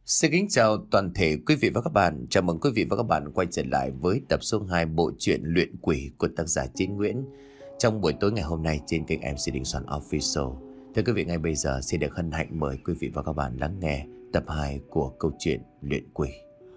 Xin kính chào toàn thể quý vị và các bạn. Chào mừng quý vị và các bạn quay trở lại với tập số 2 bộ truyện Luyện Quỷ của tác giả Chiến Nguyễn trong buổi tối ngày hôm nay trên kênh MC Đình Soạn Official. Thưa quý vị, ngay bây giờ xin được hân hạnh mời quý vị và các bạn lắng nghe tập 2 của câu chuyện Luyện Quỷ.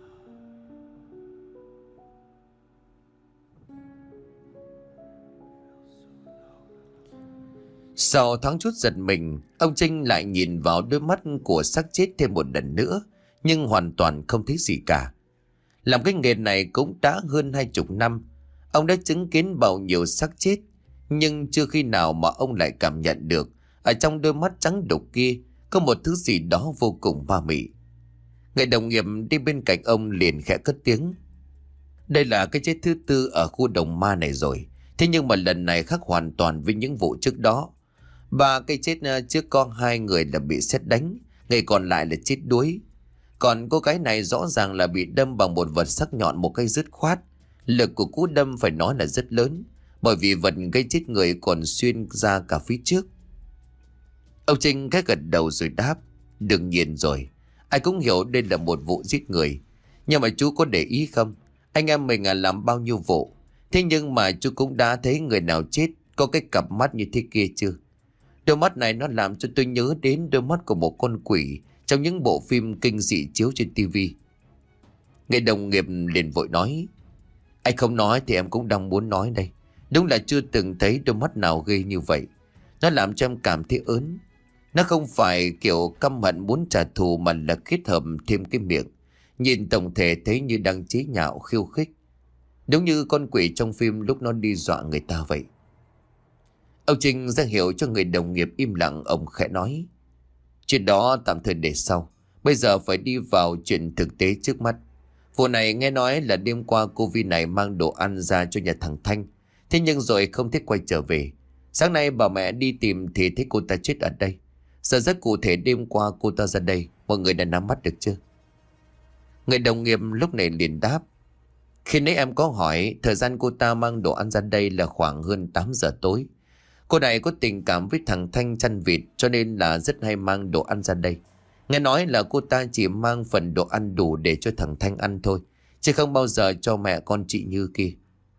Sau thoáng chút giật mình, ông Trinh lại nhìn vào đôi mắt của xác chết thêm một lần nữa, nhưng hoàn toàn không thấy gì cả. Làm cái nghề này cũng đã hơn 20 năm, ông đã chứng kiến bao nhiêu xác chết, nhưng chưa khi nào mà ông lại cảm nhận được ở trong đôi mắt trắng đục kia có một thứ gì đó vô cùng ma mị. Người đồng nghiệp đi bên cạnh ông liền khẽ cất tiếng: "Đây là cái chết thứ tư ở khu đồng ma này rồi, thế nhưng mà lần này khác hoàn toàn với những vụ trước đó. Ba cái chết trước có 2 người là bị sét đánh, người còn lại là chết đuối. Còn cô gái này rõ ràng là bị đâm bằng một vật sắc nhọn một cách dứt khoát. Lực của cú đâm phải nói là rất lớn, bởi vì vật gây chết người còn xuyên ra cả phía trước." Ông Trinh cái gật đầu rồi đáp: "Đương nhiên rồi, ai cũng hiểu đây là một vụ giết người. Nhưng mà chú có để ý không, anh em mình làm bao nhiêu vụ, thế nhưng mà chú cũng đã thấy người nào chết có cái cặp mắt như thế kia chưa? Đôi mắt này nó làm cho tôi nhớ đến đôi mắt của một con quỷ trong những bộ phim kinh dị chiếu trên tivi." Người đồng nghiệp liền vội nói: "Anh không nói thì em cũng đang muốn nói đây. Đúng là chưa từng thấy đôi mắt nào ghê như vậy. Nó làm cho em cảm thấy ớn. Nó không phải kiểu căm hận muốn trả thù, mà là kết hợp thêm cái miệng. Nhìn tổng thể thấy như đang chế nhạo khiêu khích. Đúng như con quỷ trong phim lúc nó đi dọa người ta vậy." Ông Trinh ra hiệu cho người đồng nghiệp im lặng. Ông khẽ nói: "Chuyện đó tạm thời để sau. Bây giờ phải đi vào chuyện thực tế trước mắt. Vụ này nghe nói là đêm qua cô Vi này mang đồ ăn ra cho nhà thằng Thanh. Thế nhưng rồi không thích quay trở về. Sáng nay bà mẹ đi tìm thì thấy cô ta chết ở đây. Giờ rất cụ thể đêm qua cô ta ra đây, mọi người đã nắm bắt được chưa?" Người đồng nghiệp lúc này liền đáp: "Khi nãy em có hỏi, thời gian cô ta mang đồ ăn ra đây là khoảng hơn 8 giờ tối. Cô này có tình cảm với thằng Thanh chăn vịt, cho nên là rất hay mang đồ ăn ra đây. Nghe nói là cô ta chỉ mang phần đồ ăn đủ để cho thằng Thanh ăn thôi, chứ không bao giờ cho mẹ con chị Như kia."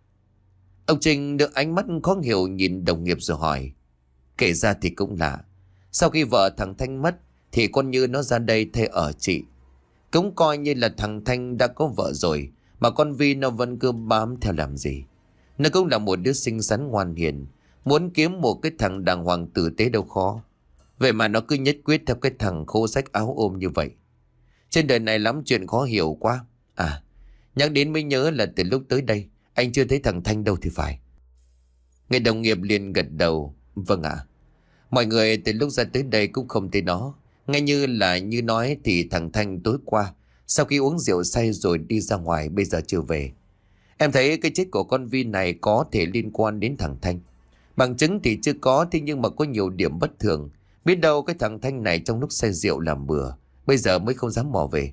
Ông Trinh được ánh mắt khó hiểu nhìn đồng nghiệp rồi hỏi: "Kể ra thì cũng lạ. Sau khi vợ thằng Thanh mất thì con Như nó ra đây thuê ở chị. Cũng coi như là thằng Thanh đã có vợ rồi, mà con Vi nó vẫn cứ bám theo làm gì. Nó cũng là một đứa xinh xắn ngoan hiền, muốn kiếm một cái thằng đàng hoàng tử tế đâu khó. Vậy mà nó cứ nhất quyết theo cái thằng khô rách áo ôm như vậy. Trên đời này lắm chuyện khó hiểu quá. À, nhắc đến mới nhớ là từ lúc tới đây anh chưa thấy thằng Thanh đâu thì phải." Người đồng nghiệp liền gật đầu: "Vâng ạ. Mọi người từ lúc ra tới đây cũng không thấy nó. Nghe như là như nói thì thằng Thanh tối qua sau khi uống rượu say rồi đi ra ngoài, bây giờ chưa về. Em thấy cái chết của con Vi này có thể liên quan đến thằng Thanh. Bằng chứng thì chưa có, thế nhưng mà có nhiều điểm bất thường. Biết đâu cái thằng Thanh này trong lúc say rượu làm bừa, bây giờ mới không dám mò về."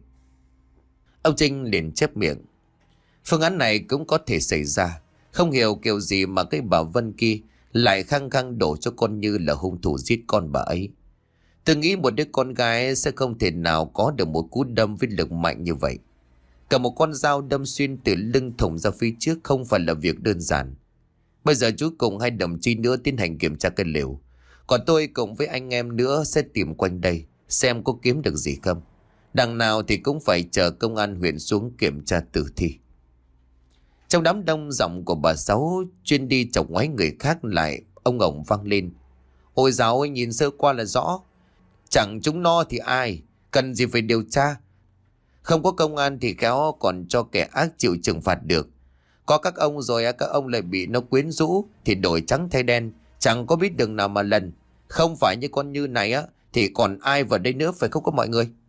Ông Trinh liền chép miệng: "Phương án này cũng có thể xảy ra. Không hiểu kiểu gì mà cái bà Vân kia lại khăng khăng đổ cho con Như là hung thủ giết con bà ấy. Tôi nghĩ một đứa con gái sẽ không thể nào có được một cú đâm với lực mạnh như vậy. Cả một con dao đâm xuyên từ lưng thủng ra phía trước không phải là việc đơn giản. Bây giờ chú cùng 2 đồng chí nữa tiến hành kiểm tra cái lều. Còn tôi cùng với anh em nữa sẽ tìm quanh đây xem có kiếm được gì không. Đằng nào thì cũng phải chờ công an huyện xuống kiểm tra tử thi." Trong đám đông, giọng của bà Sáu chuyên đi chọc ngoáy người khác lại ông ổng vang lên: "Ôi dào ơi, nhìn sơ qua là rõ. Chẳng chúng no thì ai, cần gì phải điều tra. Không có công an thì khéo còn cho kẻ ác chịu trừng phạt được. Có các ông rồi các ông lại bị nó quyến rũ thì đổi trắng thay đen, chẳng có biết đường nào mà lần. Không phải như con Như này thì còn ai vào đây nữa, phải không có mọi người?"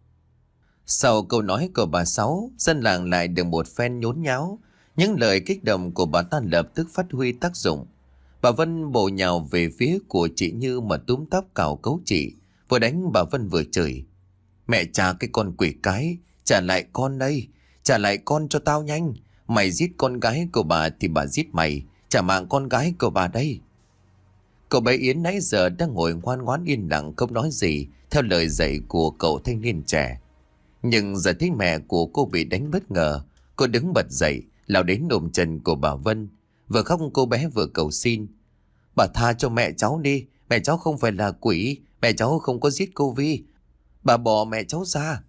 Sau câu nói của bà Sáu, dân làng lại được một phen nhốn nháo. Những lời kích động của bà ta lập tức phát huy tác dụng. Bà Vân bổ nhào về phía của chị Như mà túm tóc cào cấu chị, vừa đánh bà Vân vừa chửi: "Mẹ trả cái con quỷ cái, trả lại con đây, trả lại con cho tao nhanh. Mày giết con gái của bà thì bà giết mày, trả mạng con gái của bà đây." Cậu bé Yến nãy giờ đang ngồi ngoan ngoãn yên lặng không nói gì theo lời dạy của cậu thanh niên trẻ. Nhưng giờ thấy mẹ của cô bị đánh bất ngờ, cô đứng bật dậy, lao đến ôm chân của bà Vân. Vừa khóc cô bé vừa cầu xin. Bà tha cho mẹ cháu đi, mẹ cháu không phải là quỷ, mẹ cháu không có giết cô Vi. Bà bỏ mẹ cháu ra.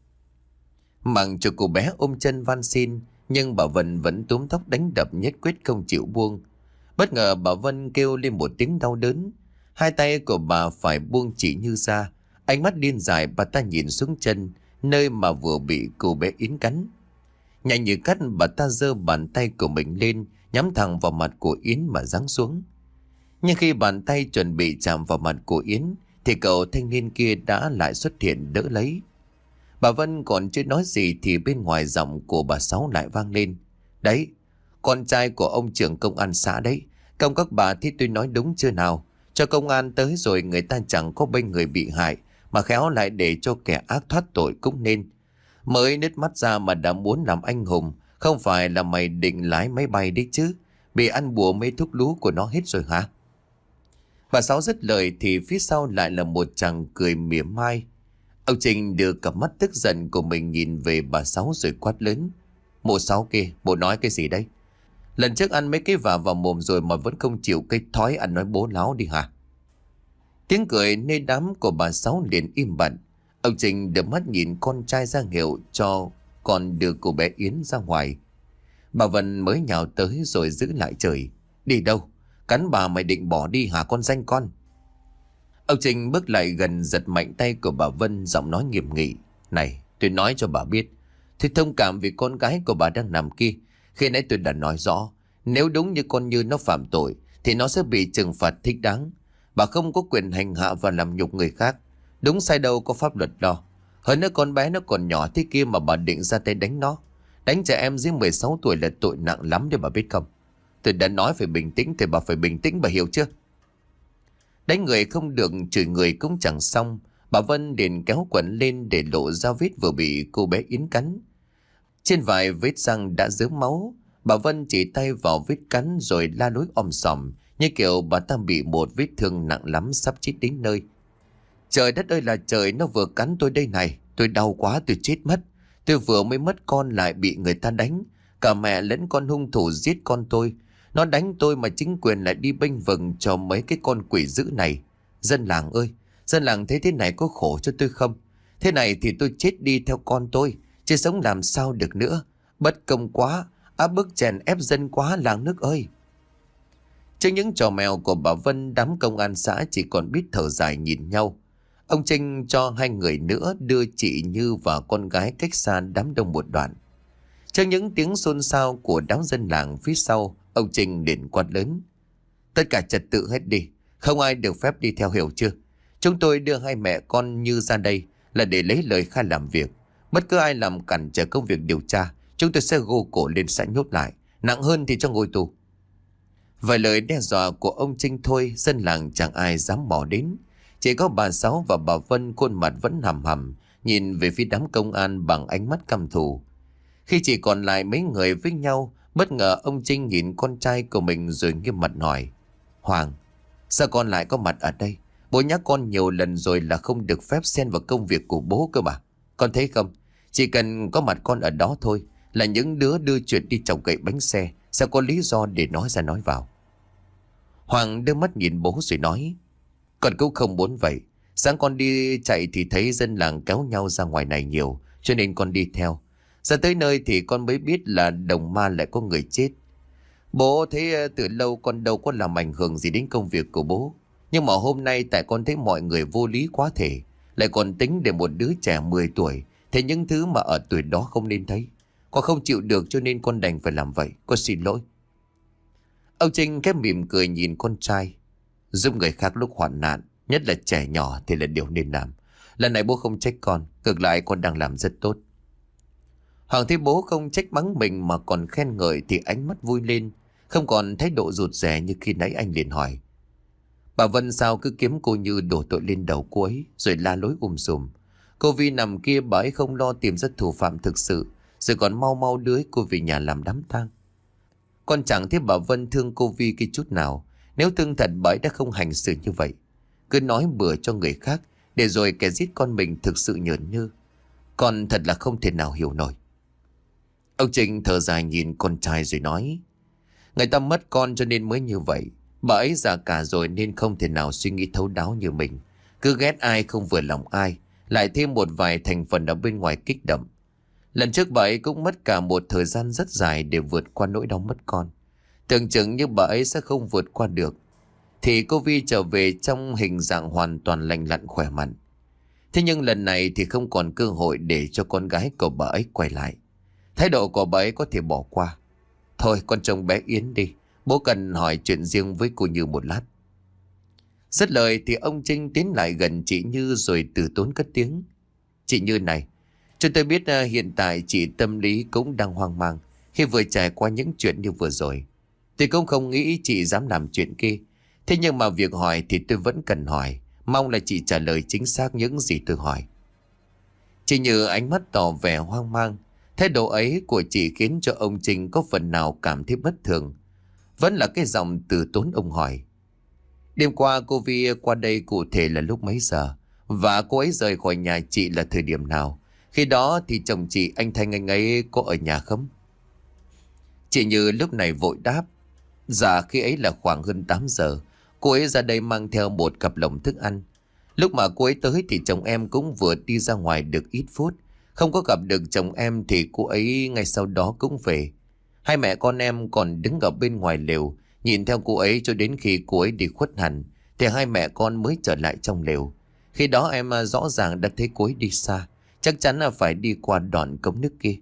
Mặc cho cô bé ôm chân van xin, nhưng bà Vân vẫn túm tóc đánh đập nhất quyết không chịu buông. Bất ngờ bà Vân kêu lên một tiếng đau đớn. Hai tay của bà phải buông chỉ như ra. Ánh mắt điên dại bà ta nhìn xuống chân, nơi mà vừa bị cô bé Yến cắn. Nhanh như cắt bà ta giơ bàn tay của mình lên, nhắm thẳng vào mặt của Yến mà giáng xuống. Nhưng khi bàn tay chuẩn bị chạm vào mặt của Yến thì cậu thanh niên kia đã lại xuất hiện đỡ lấy. Bà Vân còn chưa nói gì thì bên ngoài giọng của bà Sáu lại vang lên. Đấy, con trai của ông trưởng công an xã đấy. Công các bà thì tôi nói đúng chưa nào? Cho công an tới rồi người ta chẳng có bênh người bị hại, mà khéo lại để cho kẻ ác thoát tội cũng nên. Mới nứt mắt ra mà đã muốn làm anh hùng. Không phải là mày định lái máy bay đấy chứ? Bị ăn bùa mê thuốc lú của nó hết rồi hả? Bà Sáu dứt lời thì phía sau lại là một chàng cười mỉa mai. Ông Trình đưa cặp mắt tức giận của mình nhìn về bà Sáu rồi quát lớn. Mụ Sáu kia, bộ nói cái gì đấy? Lần trước ăn mấy cái vào mồm rồi mà vẫn không chịu cái thói ăn nói bố láo đi hả? Tiếng cười nơi đám của bà Sáu liền im bặt. Ông Trình đưa mắt nhìn con trai ra hiệu cho con đưa cô bé Yến ra ngoài. Bà Vân mới nhào tới rồi giữ lại trời. Đi đâu? Cắn bà mày định bỏ đi hả con danh con? Ông Trình bước lại gần giật mạnh tay của bà Vân, giọng nói nghiêm nghị. Này, tôi nói cho bà biết, tôi thông cảm vì con gái của bà đang nằm kia. Khi nãy tôi đã nói rõ, nếu đúng như con Như nó phạm tội thì nó sẽ bị trừng phạt thích đáng. Bà không có quyền hành hạ và làm nhục người khác. Đúng sai đâu có pháp luật lo. Hơn nữa con bé nó còn nhỏ thế kia mà bà định ra tay đánh nó. Đánh trẻ em dưới 16 tuổi là tội nặng lắm đấy bà biết không? Tôi đã nói phải bình tĩnh thì bà phải bình tĩnh, bà hiểu chưa? Đánh người không được, chửi người cũng chẳng xong. Bà Vân liền kéo quần lên để lộ ra vết vừa bị cô bé Yến cắn. Trên vài vết răng đã rớm máu. Bà Vân chỉ tay vào vết cắn rồi la lối om sòm, như kiểu bà ta bị một vết thương nặng lắm sắp chết đến nơi. Trời đất ơi là trời, nó vừa cắn tôi đây này. Tôi đau quá, tôi chết mất. Tôi vừa mới mất con lại bị người ta đánh. Cả mẹ lẫn con hung thủ giết con tôi. Nó đánh tôi mà chính quyền lại đi bênh vừng cho mấy cái con quỷ dữ này. Dân làng ơi, dân làng thấy thế này có khổ cho tôi không? Thế này thì tôi chết đi theo con tôi, chứ sống làm sao được nữa. Bất công quá, áp bức chèn ép dân quá làng nước ơi. Trước những trò mèo của bà Vân, đám công an xã chỉ còn biết thở dài nhìn nhau. Ông Trinh cho hai người nữa đưa chị Như và con gái cách xa đám đông một đoạn. Trước những tiếng xôn xao của đám dân làng phía sau, ông Trinh liền quát lớn. Tất cả trật tự hết đi, không ai được phép đi theo, hiểu chưa? Chúng tôi đưa hai mẹ con Như ra đây là để lấy lời khai làm việc. Bất cứ ai làm cản trở công việc điều tra, chúng tôi sẽ gô cổ lên xã nhốt lại. Nặng hơn thì cho ngồi tù. Vài lời đe dọa của ông Trinh thôi, dân làng chẳng ai dám bỏ đến. Chỉ có bà Sáu và bà Vân khuôn mặt vẫn hầm hầm, nhìn về phía đám công an bằng ánh mắt căm thù. Khi chỉ còn lại mấy người với nhau, bất ngờ ông Trinh nhìn con trai của mình rồi nghiêm mặt hỏi. Hoàng, sao con lại có mặt ở đây? Bố nhắc con nhiều lần rồi là không được phép xen vào công việc của bố cơ mà. Con thấy không? Chỉ cần có mặt con ở đó thôi là những đứa đưa chuyện đi trồng gậy bánh xe sẽ có lý do để nói ra nói vào. Hoàng đưa mắt nhìn bố rồi nói. Con cũng không muốn vậy. Sáng con đi chạy thì thấy dân làng kéo nhau ra ngoài này nhiều, cho nên con đi theo. Ra tới nơi thì con mới biết là Đồng Ma lại có người chết. Bố thấy từ lâu con đâu có làm ảnh hưởng gì đến công việc của bố. Nhưng mà hôm nay tại con thấy mọi người vô lý quá thể. Lại còn tính để một đứa trẻ 10 tuổi thấy những thứ mà ở tuổi đó không nên thấy. Con không chịu được cho nên con đành phải làm vậy. Con xin lỗi. Ông Trinh khép mỉm cười nhìn con trai. Giúp người khác lúc hoạn nạn, nhất là trẻ nhỏ thì là điều nên làm. Lần này bố không trách con, ngược lại con đang làm rất tốt. Hoàng thấy bố không trách mắng mình mà còn khen ngợi thì ánh mắt vui lên, không còn thái độ rụt rè như khi nãy. Anh liền hỏi. Bà Vân sao cứ kiếm cô Như đổ tội lên đầu cô ấy rồi la lối sùm. Cô Vi nằm kia bà ấy không lo tìm ra thủ phạm thực sự, rồi còn mau mau đưa cô về nhà làm đám tang. Con chẳng thấy bà Vân thương cô Vi cái chút nào. Nếu thương thật bà ấy đã không hành xử như vậy. Cứ nói bừa cho người khác để rồi kẻ giết con mình thực sự nhởn nhơ. Con thật là không thể nào hiểu nổi. Ông Trinh thở dài nhìn con trai rồi nói: Người ta mất con cho nên mới như vậy. Bà ấy già cả rồi nên không thể nào suy nghĩ thấu đáo như mình. Cứ ghét ai không vừa lòng ai, lại thêm một vài thành phần ở bên ngoài kích động. Lần trước bà ấy cũng mất cả một thời gian rất dài để vượt qua nỗi đau mất con. Tưởng chừng như bà ấy sẽ không vượt qua được, thì cô Vi trở về trong hình dạng hoàn toàn lành lặn khỏe mạnh. Thế nhưng lần này thì không còn cơ hội để cho con gái của bà ấy quay lại. Thái độ của bà ấy có thể bỏ qua. Thôi con trông bé Yến đi, bố cần hỏi chuyện riêng với cô Như một lát. Dứt lời thì ông Trinh tiến lại gần chị Như rồi từ tốn cất tiếng: Chị Như này, cho tôi biết hiện tại chị tâm lý cũng đang hoang mang khi vừa trải qua những chuyện như vừa rồi. Tôi cũng không nghĩ chị dám làm chuyện kia. Thế nhưng mà việc hỏi thì tôi vẫn cần hỏi. Mong là chị trả lời chính xác những gì tôi hỏi. Chị Như ánh mắt tỏ vẻ hoang mang. Thái độ ấy của chị khiến cho ông Trinh có phần nào cảm thấy bất thường. Vẫn là cái giọng từ tốn ông hỏi: Đêm qua cô Vi qua đây cụ thể là lúc mấy giờ? Và cô ấy rời khỏi nhà chị là thời điểm nào? Khi đó thì chồng chị anh Thanh anh ấy có ở nhà không? Chị Như lúc này vội đáp: Dạ khi ấy là khoảng hơn 8 giờ. Cô ấy ra đây mang theo một cặp lồng thức ăn. Lúc mà cô ấy tới thì chồng em cũng vừa đi ra ngoài được ít phút. Không có gặp được chồng em thì cô ấy ngay sau đó cũng về. Hai mẹ con em còn đứng ở bên ngoài lều nhìn theo cô ấy cho đến khi cô ấy đi khuất hẳn thì hai mẹ con mới trở lại trong lều. Khi đó em rõ ràng đã thấy cô ấy đi xa, chắc chắn là phải đi qua đoạn cống nước kia.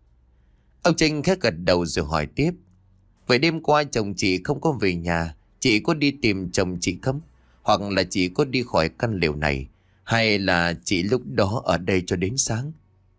Ông Trinh khẽ gật đầu rồi hỏi tiếp: Vậy đêm qua chồng chị không có về nhà, chị có đi tìm chồng chị không? Hoặc là chị có đi khỏi căn lều này, hay là chị lúc đó ở đây cho đến sáng?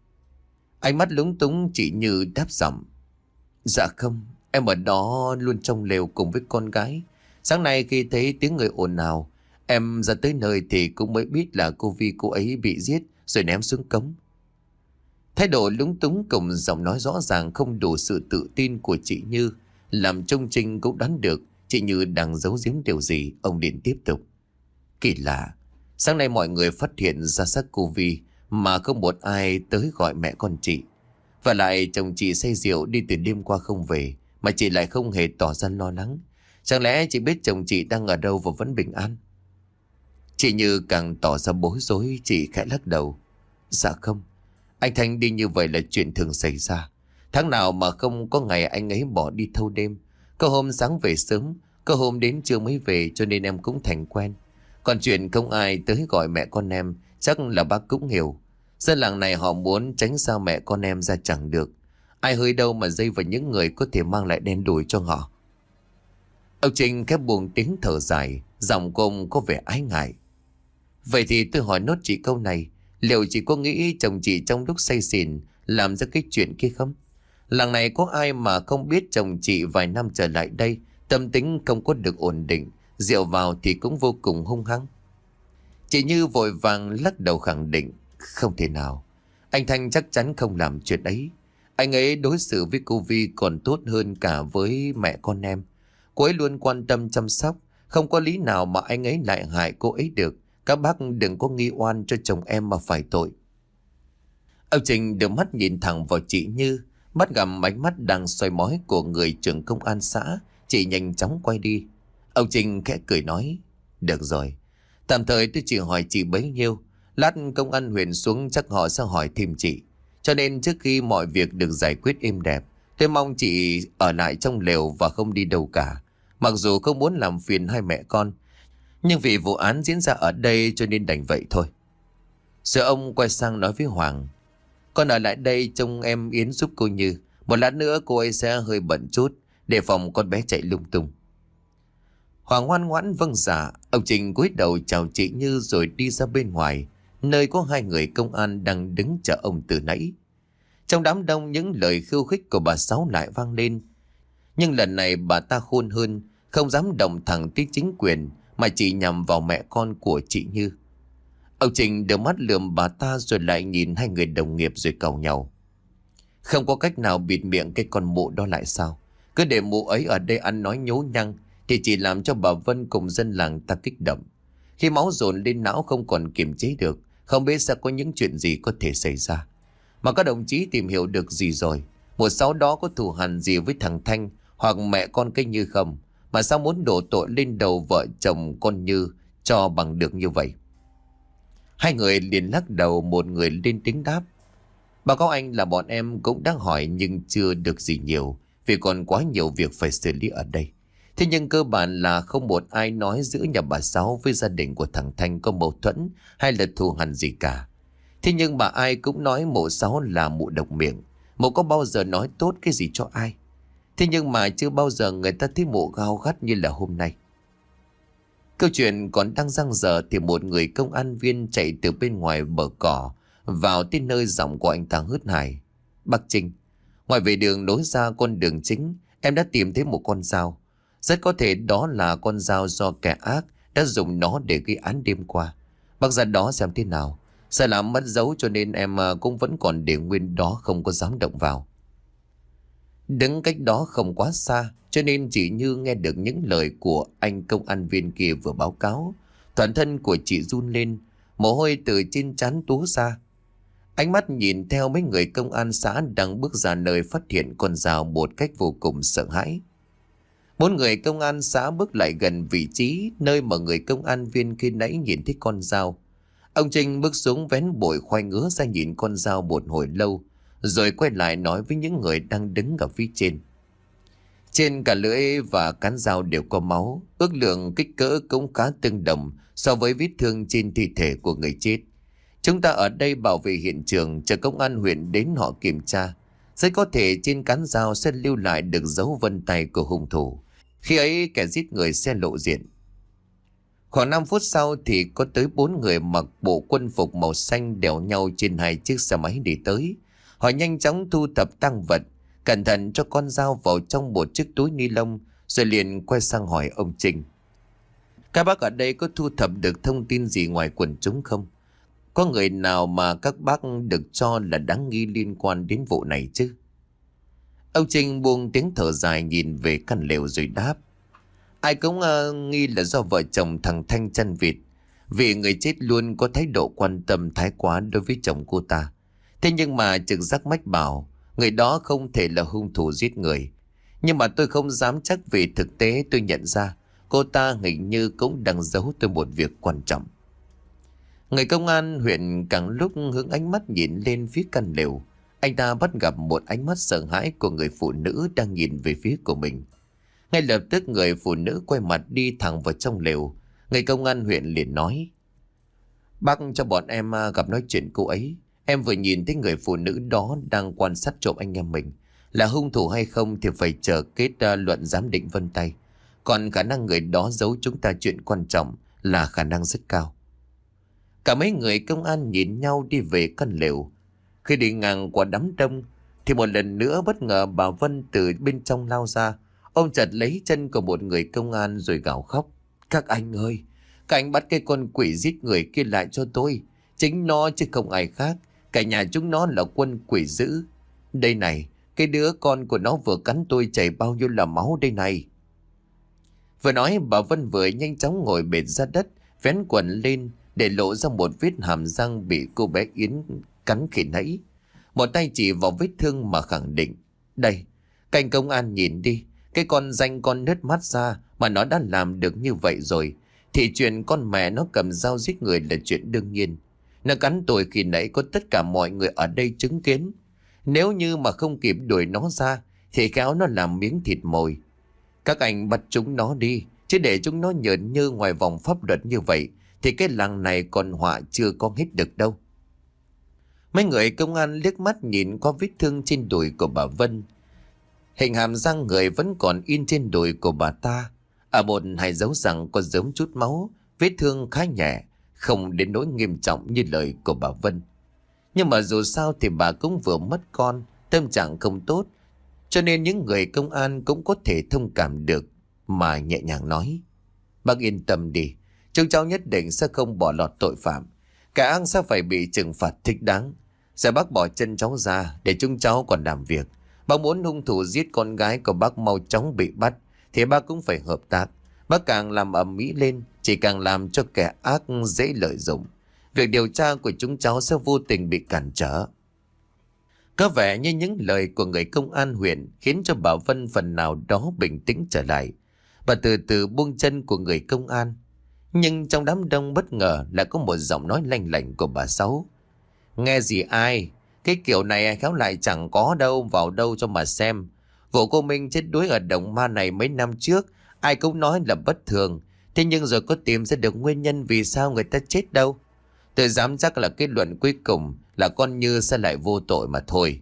Ánh mắt lúng túng chị Như đáp giọng: Dạ không, em ở đó luôn trong lều cùng với con gái. Sáng nay khi thấy tiếng người ồn ào, em ra tới nơi thì cũng mới biết là cô Vi cô ấy bị giết rồi ném xuống cống. Thái độ lúng túng cùng giọng nói rõ ràng không đủ sự tự tin của chị Như làm trông Trinh cũng đoán được chị Như đang giấu giếm điều gì. Ông liền tiếp tục: Kỳ lạ, sáng nay mọi người phát hiện ra xác cô Vi mà không một ai tới gọi mẹ con chị. Và lại chồng chị say rượu đi từ đêm qua không về, mà chị lại không hề tỏ ra lo lắng. Chẳng lẽ chị biết chồng chị đang ở đâu và vẫn bình an? Chị Như càng tỏ ra bối rối, chị khẽ lắc đầu: Dạ không, anh Thanh đi như vậy là chuyện thường xảy ra. Tháng nào mà không có ngày anh ấy bỏ đi thâu đêm. Có hôm sáng về sớm, có hôm đến trưa mới về, cho nên em cũng thành quen. Còn chuyện không ai tới gọi mẹ con em chắc là bác cũng hiểu. Dân làng này họ muốn tránh sao mẹ con em ra chẳng được. Ai hơi đâu mà dây vào những người có thể mang lại đen đủi cho họ. Ông Trinh khép buông tiếng thở dài, giọng của ông có vẻ ái ngại. Vậy thì tôi hỏi nốt chị câu này, liệu chị có nghĩ chồng chị trong lúc say xỉn làm ra cái chuyện kia không? Làng này có ai mà không biết chồng chị vài năm trở lại đây tâm tính không có được ổn định, rượu vào thì cũng vô cùng hung hăng? Chị Như vội vàng lắc đầu khẳng định: Không thể nào, anh Thanh chắc chắn không làm chuyện ấy. Anh ấy đối xử với cô Vi còn tốt hơn cả với mẹ con em. Cô ấy luôn quan tâm chăm sóc, không có lý nào mà anh ấy lại hại cô ấy được. Các bác đừng có nghi oan cho chồng em mà phải tội. Ông Trình đưa mắt nhìn thẳng vào chị Như, bắt gặp ánh mắt đang soi mói của người trưởng công an xã. Chị nhanh chóng quay đi. Ông Trình khẽ cười nói: Được rồi, tạm thời tôi chỉ hỏi chị bấy nhiêu. Lát công an huyện xuống chắc họ sẽ hỏi thêm chị. Cho nên trước khi mọi việc được giải quyết êm đẹp, tôi mong chị ở lại trong lều và không đi đâu cả. Mặc dù không muốn làm phiền hai mẹ con, nhưng vì vụ án diễn ra ở đây cho nên đành vậy thôi. Rồi ông quay sang nói với Hoàng: Con ở lại đây trông em Yến giúp cô Như. Một lát nữa cô ấy sẽ hơi bận chút, để phòng con bé chạy lung tung. Hoàng ngoan ngoãn vâng dạ. Ông Trình cúi đầu chào chị Như rồi đi ra bên ngoài, nơi có hai người công an đang đứng chờ ông từ nãy. Trong đám đông những lời khiêu khích của bà Sáu lại vang lên. Nhưng lần này bà ta khôn hơn, không dám động thẳng tới chính quyền mà chỉ nhằm vào mẹ con của chị Như. Ông Trình đưa mắt lườm bà ta rồi lại nhìn hai người đồng nghiệp rồi càu nhau: Không có cách nào bịt miệng cái con mụ đó lại sao? Cứ để mụ ấy ở đây ăn nói nhố nhăng thì chỉ làm cho bà Vân cùng dân làng ta kích động. Khi máu dồn lên não không còn kiềm chế được, không biết sẽ có những chuyện gì có thể xảy ra. Mà các đồng chí tìm hiểu được gì rồi? 16 đó có thù hằn gì với thằng Thanh hoặc mẹ con cái Như không? Mà sao muốn đổ tội lên đầu vợ chồng con Như cho bằng được như vậy? Hai người liền lắc đầu, một người lên tiếng đáp. Báo cáo anh là bọn em cũng đang hỏi nhưng chưa được gì nhiều, vì còn quá nhiều việc phải xử lý ở đây. Thế nhưng cơ bản là không một ai nói giữa nhà bà Sáu với gia đình của thằng Thanh có mâu thuẫn hay là thù hằn gì cả. Thế nhưng mà ai cũng nói mụ Sáu là mụ độc miệng. Mụ có bao giờ nói tốt cái gì cho ai. Thế nhưng mà chưa bao giờ người ta thấy mụ gao gắt như là hôm nay. Câu chuyện còn đang dang dở thì một người công an viên chạy từ bên ngoài bờ cỏ vào tới nơi giọng của anh ta hớt hải. Bác Trinh, ngoài về đường nối ra con đường chính, em đã tìm thấy một con dao. Rất có thể đó là con dao do kẻ ác đã dùng nó để gây án đêm qua. Bác ra đó xem thế nào. Sợ làm mất dấu cho nên em cũng vẫn còn để nguyên đó, không có dám động vào. Đứng cách đó không quá xa, cho nên chị Như nghe được những lời của anh công an viên kia vừa báo cáo. Toàn thân của chị run lên, mồ hôi từ trên trán túa ra. Ánh mắt nhìn theo mấy người công an xã đang bước ra nơi phát hiện con dao một cách vô cùng sợ hãi. Một người công an xã bước lại gần vị trí nơi mà người công an viên khi nãy nhìn thấy con dao. Ông Trinh bước xuống vén bụi khoai ngứa ra nhìn con dao một hồi lâu, rồi quay lại nói với những người đang đứng ở phía trên. Trên cả lưỡi và cán dao đều có máu, ước lượng kích cỡ cũng khá tương đồng so với vết thương trên thi thể của người chết. Chúng ta ở đây bảo vệ hiện trường, chờ công an huyện đến họ kiểm tra. Rất có thể trên cán dao sẽ lưu lại được dấu vân tay của hung thủ. Khi ấy kẻ giết người sẽ lộ diện. Khoảng 5 phút sau thì có tới 4 người mặc bộ quân phục màu xanh đèo nhau trên 2 chiếc xe máy đi tới. Họ nhanh chóng thu thập tang vật, cẩn thận cho con dao vào trong một chiếc túi ni lông, rồi liền quay sang hỏi ông Trinh. Các bác ở đây có thu thập được thông tin gì ngoài quần chúng không? Có người nào mà các bác được cho là đáng nghi liên quan đến vụ này chứ? Ông Trinh buông tiếng thở dài nhìn về căn lều rồi đáp. Ai cũng nghi là do vợ chồng thằng Thanh chăn vịt, vì người chết luôn có thái độ quan tâm thái quá đối với chồng cô ta. Thế nhưng mà trực giác mách bảo người đó không thể là hung thủ giết người. Nhưng mà tôi không dám chắc vì thực tế tôi nhận ra cô ta hình như cũng đang giấu tôi một việc quan trọng. Người công an huyện càng lúc hướng ánh mắt nhìn lên phía căn lều. Anh ta bắt gặp một ánh mắt sợ hãi của người phụ nữ đang nhìn về phía của mình. Ngay lập tức người phụ nữ quay mặt đi thẳng vào trong lều. Người công an huyện liền nói. Bác cho bọn em gặp nói chuyện cô ấy. Em vừa nhìn thấy người phụ nữ đó đang quan sát trộm anh em mình. Là hung thủ hay không thì phải chờ kết luận giám định vân tay. Còn khả năng người đó giấu chúng ta chuyện quan trọng là khả năng rất cao. Cả mấy người công an nhìn nhau đi về căn lều. Khi đi ngang qua đám đông thì một lần nữa bất ngờ bà Vân từ bên trong lao ra, ôm chặt lấy chân của một người công an rồi gào khóc. Các anh ơi, các anh bắt cái con quỷ giết người kia lại cho tôi. Chính nó chứ không ai khác. Cả nhà chúng nó là quân quỷ dữ. Đây này, cái đứa con của nó vừa cắn tôi chảy bao nhiêu là máu đây này. Vừa nói bà Vân vừa nhanh chóng ngồi bệt ra đất, vén quần lên để lộ ra một vết hàm răng bị cô bé Yến cắn khi nãy. Một tay chỉ vào vết thương mà khẳng định. Đây, cảnh công an nhìn đi. Cái con danh con nứt mắt ra mà nó đã làm được như vậy rồi. Thì chuyện con mẹ nó cầm dao giết người là chuyện đương nhiên. Nó cắn tôi khi nãy có tất cả mọi người ở đây chứng kiến. Nếu như mà không kịp đuổi nó ra thì khéo nó làm miếng thịt mồi. Các anh bắt chúng nó đi. Chứ để chúng nó nhởn như ngoài vòng pháp luật như vậy thì cái làng này còn họa chưa có hết được đâu. Mấy người công an liếc mắt nhìn qua vết thương trên đùi của bà Vân. Hình hàm răng người vẫn còn in trên đùi của bà ta. Ở một hai dấu răng có giớm chút máu. Vết thương khá nhẹ, không đến nỗi nghiêm trọng như lời của bà Vân. Nhưng mà dù sao thì bà cũng vừa mất con, tâm trạng không tốt. Cho nên những người công an cũng có thể thông cảm được mà nhẹ nhàng nói. Bác yên tâm đi, chúng cháu nhất định sẽ không bỏ lọt tội phạm. Cả ăn sẽ phải bị trừng phạt thích đáng. Giờ bác bỏ chân cháu ra để chúng cháu còn làm việc. Bác muốn hung thủ giết con gái của bác mau chóng bị bắt thì bác cũng phải hợp tác. Bác càng làm ầm ĩ lên chỉ càng làm cho kẻ ác dễ lợi dụng. Việc điều tra của chúng cháu sẽ vô tình bị cản trở. Có vẻ như những lời của người công an huyện khiến cho bà Vân phần nào đó bình tĩnh trở lại. Bà từ từ buông chân của người công an. Nhưng trong đám đông bất ngờ lại có một giọng nói lanh lảnh của bà Sáu. Nghe gì ai? Cái kiểu này khéo lại chẳng có đâu, vào đâu cho mà xem. Vụ cô Minh chết đuối ở Đồng Ma này mấy năm trước, ai cũng nói là bất thường. Thế nhưng rồi có tìm ra được nguyên nhân vì sao người ta chết đâu. Tôi dám chắc là kết luận cuối cùng là con Như sẽ lại vô tội mà thôi.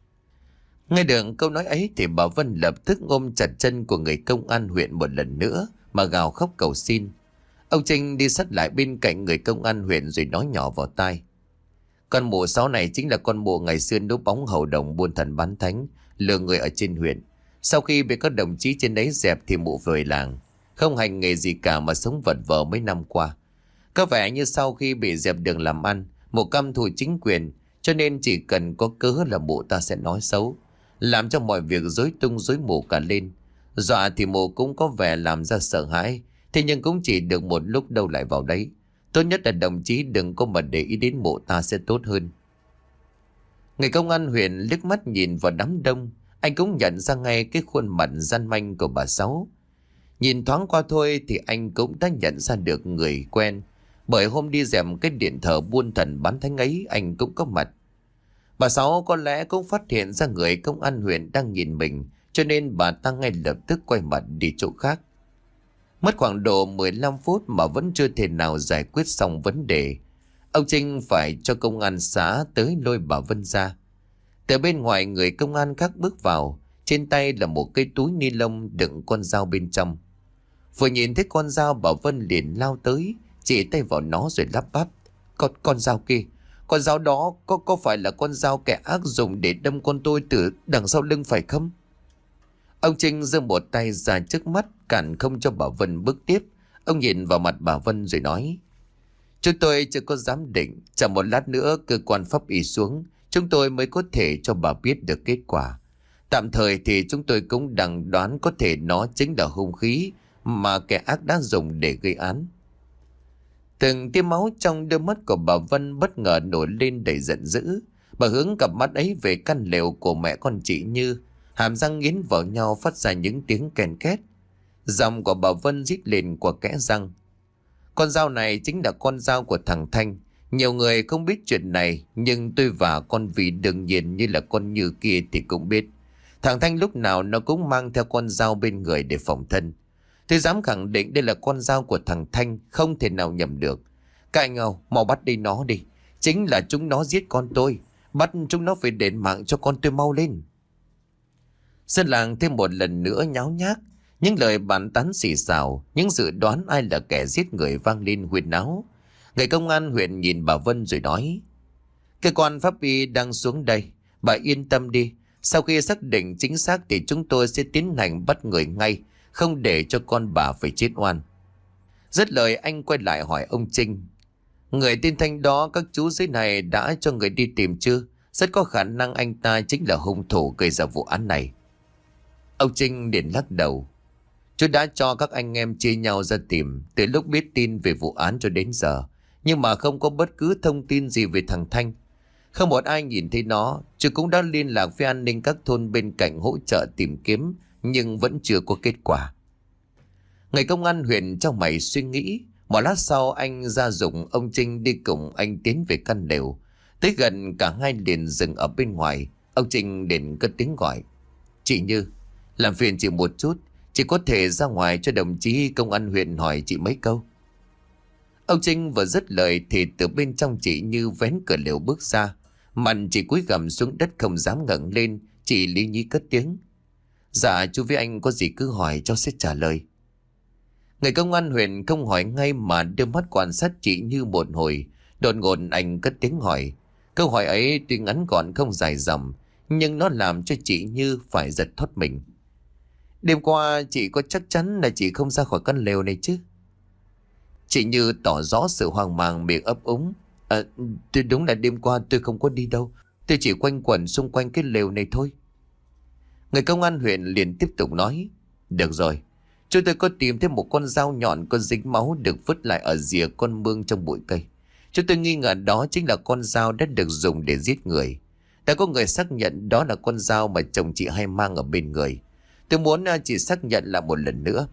Nghe được câu nói ấy thì bà Vân lập tức ôm chặt chân của người công an huyện một lần nữa mà gào khóc cầu xin. Ông Trinh đi sát lại bên cạnh người công an huyện rồi nói nhỏ vào tai. Con mụ Sáu này chính là con mụ ngày xưa núp bóng hầu đồng buôn thần bán thánh, lừa người ở trên huyện. Sau khi bị các đồng chí trên đấy dẹp thì mụ về làng, không hành nghề gì cả mà sống vật vờ mấy năm qua. Có vẻ như sau khi bị dẹp đường làm ăn, mụ căm thù chính quyền, cho nên chỉ cần có cớ là mụ ta sẽ nói xấu, làm cho mọi việc rối tung rối mù cả lên. Dọa thì mụ cũng có vẻ làm ra sợ hãi, thế nhưng cũng chỉ được một lúc đâu lại vào đấy. Tốt nhất là đồng chí đừng có mà để ý đến mụ ta sẽ tốt hơn. Người công an huyện liếc mắt nhìn vào đám đông, anh cũng nhận ra ngay cái khuôn mặt gian manh của bà Sáu. Nhìn thoáng qua thôi thì anh cũng đã nhận ra được người quen, bởi hôm đi dẹp cái điện thờ buôn thần bán thánh ấy anh cũng có mặt. Bà Sáu có lẽ cũng phát hiện ra người công an huyện đang nhìn mình, cho nên bà ta ngay lập tức quay mặt đi chỗ khác. Mất khoảng độ 15 phút mà vẫn chưa thể nào giải quyết xong vấn đề. Ông Trinh phải cho công an xã tới lôi bà Vân ra. Từ bên ngoài người công an khác bước vào, trên tay là một cái túi ni lông đựng con dao bên trong. Vừa nhìn thấy con dao bà Vân liền lao tới, chỉ tay vào nó rồi lắp bắp. Con dao kia, con dao đó có phải là con dao kẻ ác dùng để đâm con tôi từ đằng sau lưng phải không? Ông Trinh giơ một tay ra trước mắt cản không cho bà Vân bước tiếp. Ông nhìn vào mặt bà Vân rồi nói: Chúng tôi chưa có giám định, chẳng một lát nữa cơ quan pháp y xuống, chúng tôi mới có thể cho bà biết được kết quả. Tạm thời thì chúng tôi cũng đang đoán có thể nó chính là hung khí mà kẻ ác đã dùng để gây án. Từng tia máu trong đôi mắt của bà Vân bất ngờ nổi lên đầy giận dữ. Bà hướng cặp mắt ấy về căn lều của mẹ con chị Như, hàm răng nghiến vào nhau phát ra những tiếng ken két. Giọng của bà Vân rít lên qua kẽ răng: Con dao này chính là con dao của thằng Thanh. Nhiều người không biết chuyện này, nhưng tôi và con Vy đương nhiên như là con Như kia thì cũng biết. Thằng Thanh lúc nào nó cũng mang theo con dao bên người để phòng thân. Tôi dám khẳng định đây là con dao của thằng Thanh, không thể nào nhầm được. Các anh mau bắt đi nó đi. Chính là chúng nó giết con tôi. Bắt chúng nó phải đền mạng cho con tôi mau lên. Dân làng thêm một lần nữa nháo nhác. Những lời bàn tán xì xào, những dự đoán ai là kẻ giết người vang lên huyên náo. Người công an huyện nhìn bà Vân rồi nói: Cơ quan pháp y đang xuống đây, bà yên tâm đi. Sau khi xác định chính xác thì chúng tôi sẽ tiến hành bắt người ngay, không để cho con bà phải chết oan. Dứt lời anh quay lại hỏi ông Trinh: Người tên Thanh đó các chú dưới này đã cho người đi tìm chưa? Rất có khả năng anh ta chính là hung thủ gây ra vụ án này. Ông Trinh liền lắc đầu: Chú đã cho các anh em chia nhau ra tìm từ lúc biết tin về vụ án cho đến giờ, nhưng mà không có bất cứ thông tin gì về thằng Thanh. Không một ai nhìn thấy nó. Chú cũng đã liên lạc với an ninh các thôn bên cạnh hỗ trợ tìm kiếm, nhưng vẫn chưa có kết quả. Người công an huyện trong mày suy nghĩ. Một lát sau anh ra dụng ông Trinh đi cùng anh tiến về căn lều. Tới gần cả hai liền dừng ở bên ngoài. Ông Trinh liền cất tiếng gọi: Chị Như, làm phiền chị một chút, chị có thể ra ngoài cho đồng chí công an huyện hỏi chị mấy câu. Ông Trinh vừa dứt lời thì từ bên trong chị Như vén cửa lều bước ra. Mặt chị cúi gằm xuống đất không dám ngẩng lên. Chị lý nhí cất tiếng: Dạ chú với anh có gì cứ hỏi cháu sẽ trả lời. Người công an huyện không hỏi ngay mà đưa mắt quan sát chị Như một hồi. Đột ngột anh cất tiếng hỏi. Câu hỏi ấy tuy ngắn gọn không dài dòng, nhưng nó làm cho chị Như phải giật thót mình. Đêm qua chị có chắc chắn là chị không ra khỏi căn lều này chứ? Chị Như tỏ rõ sự hoang mang, miệng ấp úng: Tôi đúng là đêm qua tôi không có đi đâu. Tôi chỉ quanh quẩn xung quanh cái lều này thôi. Người công an huyện liền tiếp tục nói: Được rồi, chúng tôi có tìm thấy một con dao nhọn có dính máu được vứt lại ở rìa con mương trong bụi cây. Chúng tôi nghi ngờ đó chính là con dao đã được dùng để giết người. Đã có người xác nhận đó là con dao mà chồng chị hay mang ở bên người. Tôi muốn chị xác nhận lại một lần nữa.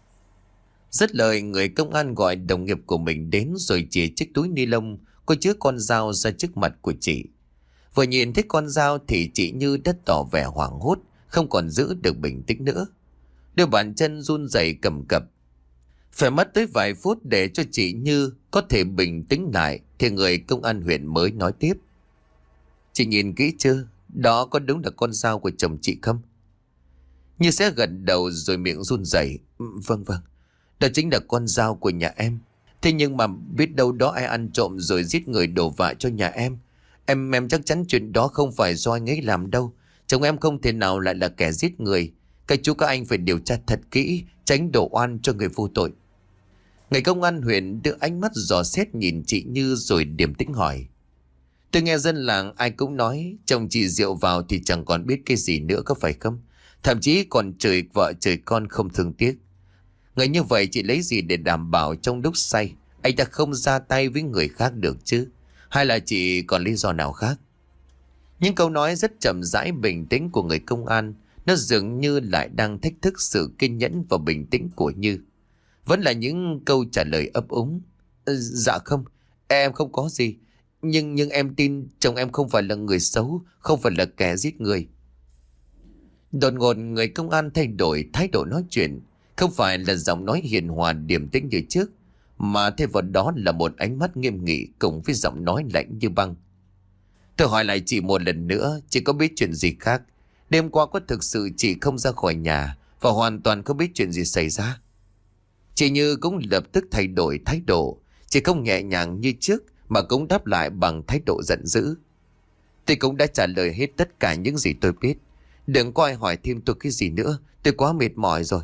Dứt lời, người công an gọi đồng nghiệp của mình đến rồi chỉ chiếc túi ni lông có chứa con dao ra trước mặt của chị. Vừa nhìn thấy con dao thì chị Như đã tỏ vẻ hoảng hốt, không còn giữ được bình tĩnh nữa. Đôi bàn chân run rẩy cầm cập. Phải mất tới vài phút để cho chị Như có thể bình tĩnh lại thì người công an huyện mới nói tiếp. Chị nhìn kỹ chưa? Đó có đúng là con dao của chồng chị không? Như sẽ gật đầu rồi miệng run rẩy. Vâng vâng, đó chính là con dao của nhà em. Thế nhưng mà biết đâu đó ai ăn trộm rồi giết người đổ vạ cho nhà em. Em chắc chắn chuyện đó không phải do anh ấy làm đâu. Chồng em không thể nào lại là kẻ giết người. Các chú các anh phải điều tra thật kỹ, tránh đổ oan cho người vô tội. Người công an huyện đưa ánh mắt dò xét nhìn chị Như rồi điềm tĩnh hỏi. Tôi nghe dân làng ai cũng nói chồng chị rượu vào thì chẳng còn biết cái gì nữa, có phải không? Thậm chí còn chửi vợ chửi con không thương tiếc. Người như vậy chị lấy gì để đảm bảo trong lúc say anh ta không ra tay với người khác được chứ? Hay là chị còn lý do nào khác? Những câu nói rất chậm rãi bình tĩnh của người công an, nó dường như lại đang thách thức sự kiên nhẫn và bình tĩnh của Như. Vẫn là những câu trả lời ấp úng. Dạ không, em không có gì. Nhưng em tin chồng em không phải là người xấu, không phải là kẻ giết người. Đột ngột người công an thay đổi thái độ nói chuyện. Không phải là giọng nói hiền hòa điềm tĩnh như trước, mà thay vào đó là một ánh mắt nghiêm nghị cùng với giọng nói lạnh như băng. Tôi hỏi lại chị một lần nữa, chị có biết chuyện gì khác? Đêm qua có thực sự chị không ra khỏi nhà và hoàn toàn không biết chuyện gì xảy ra? Chị Như cũng lập tức thay đổi thái độ. Chị không nhẹ nhàng như trước mà cũng đáp lại bằng thái độ giận dữ. Tôi cũng đã trả lời hết tất cả những gì tôi biết. Đừng có ai hỏi thêm tôi cái gì nữa. Tôi quá mệt mỏi rồi.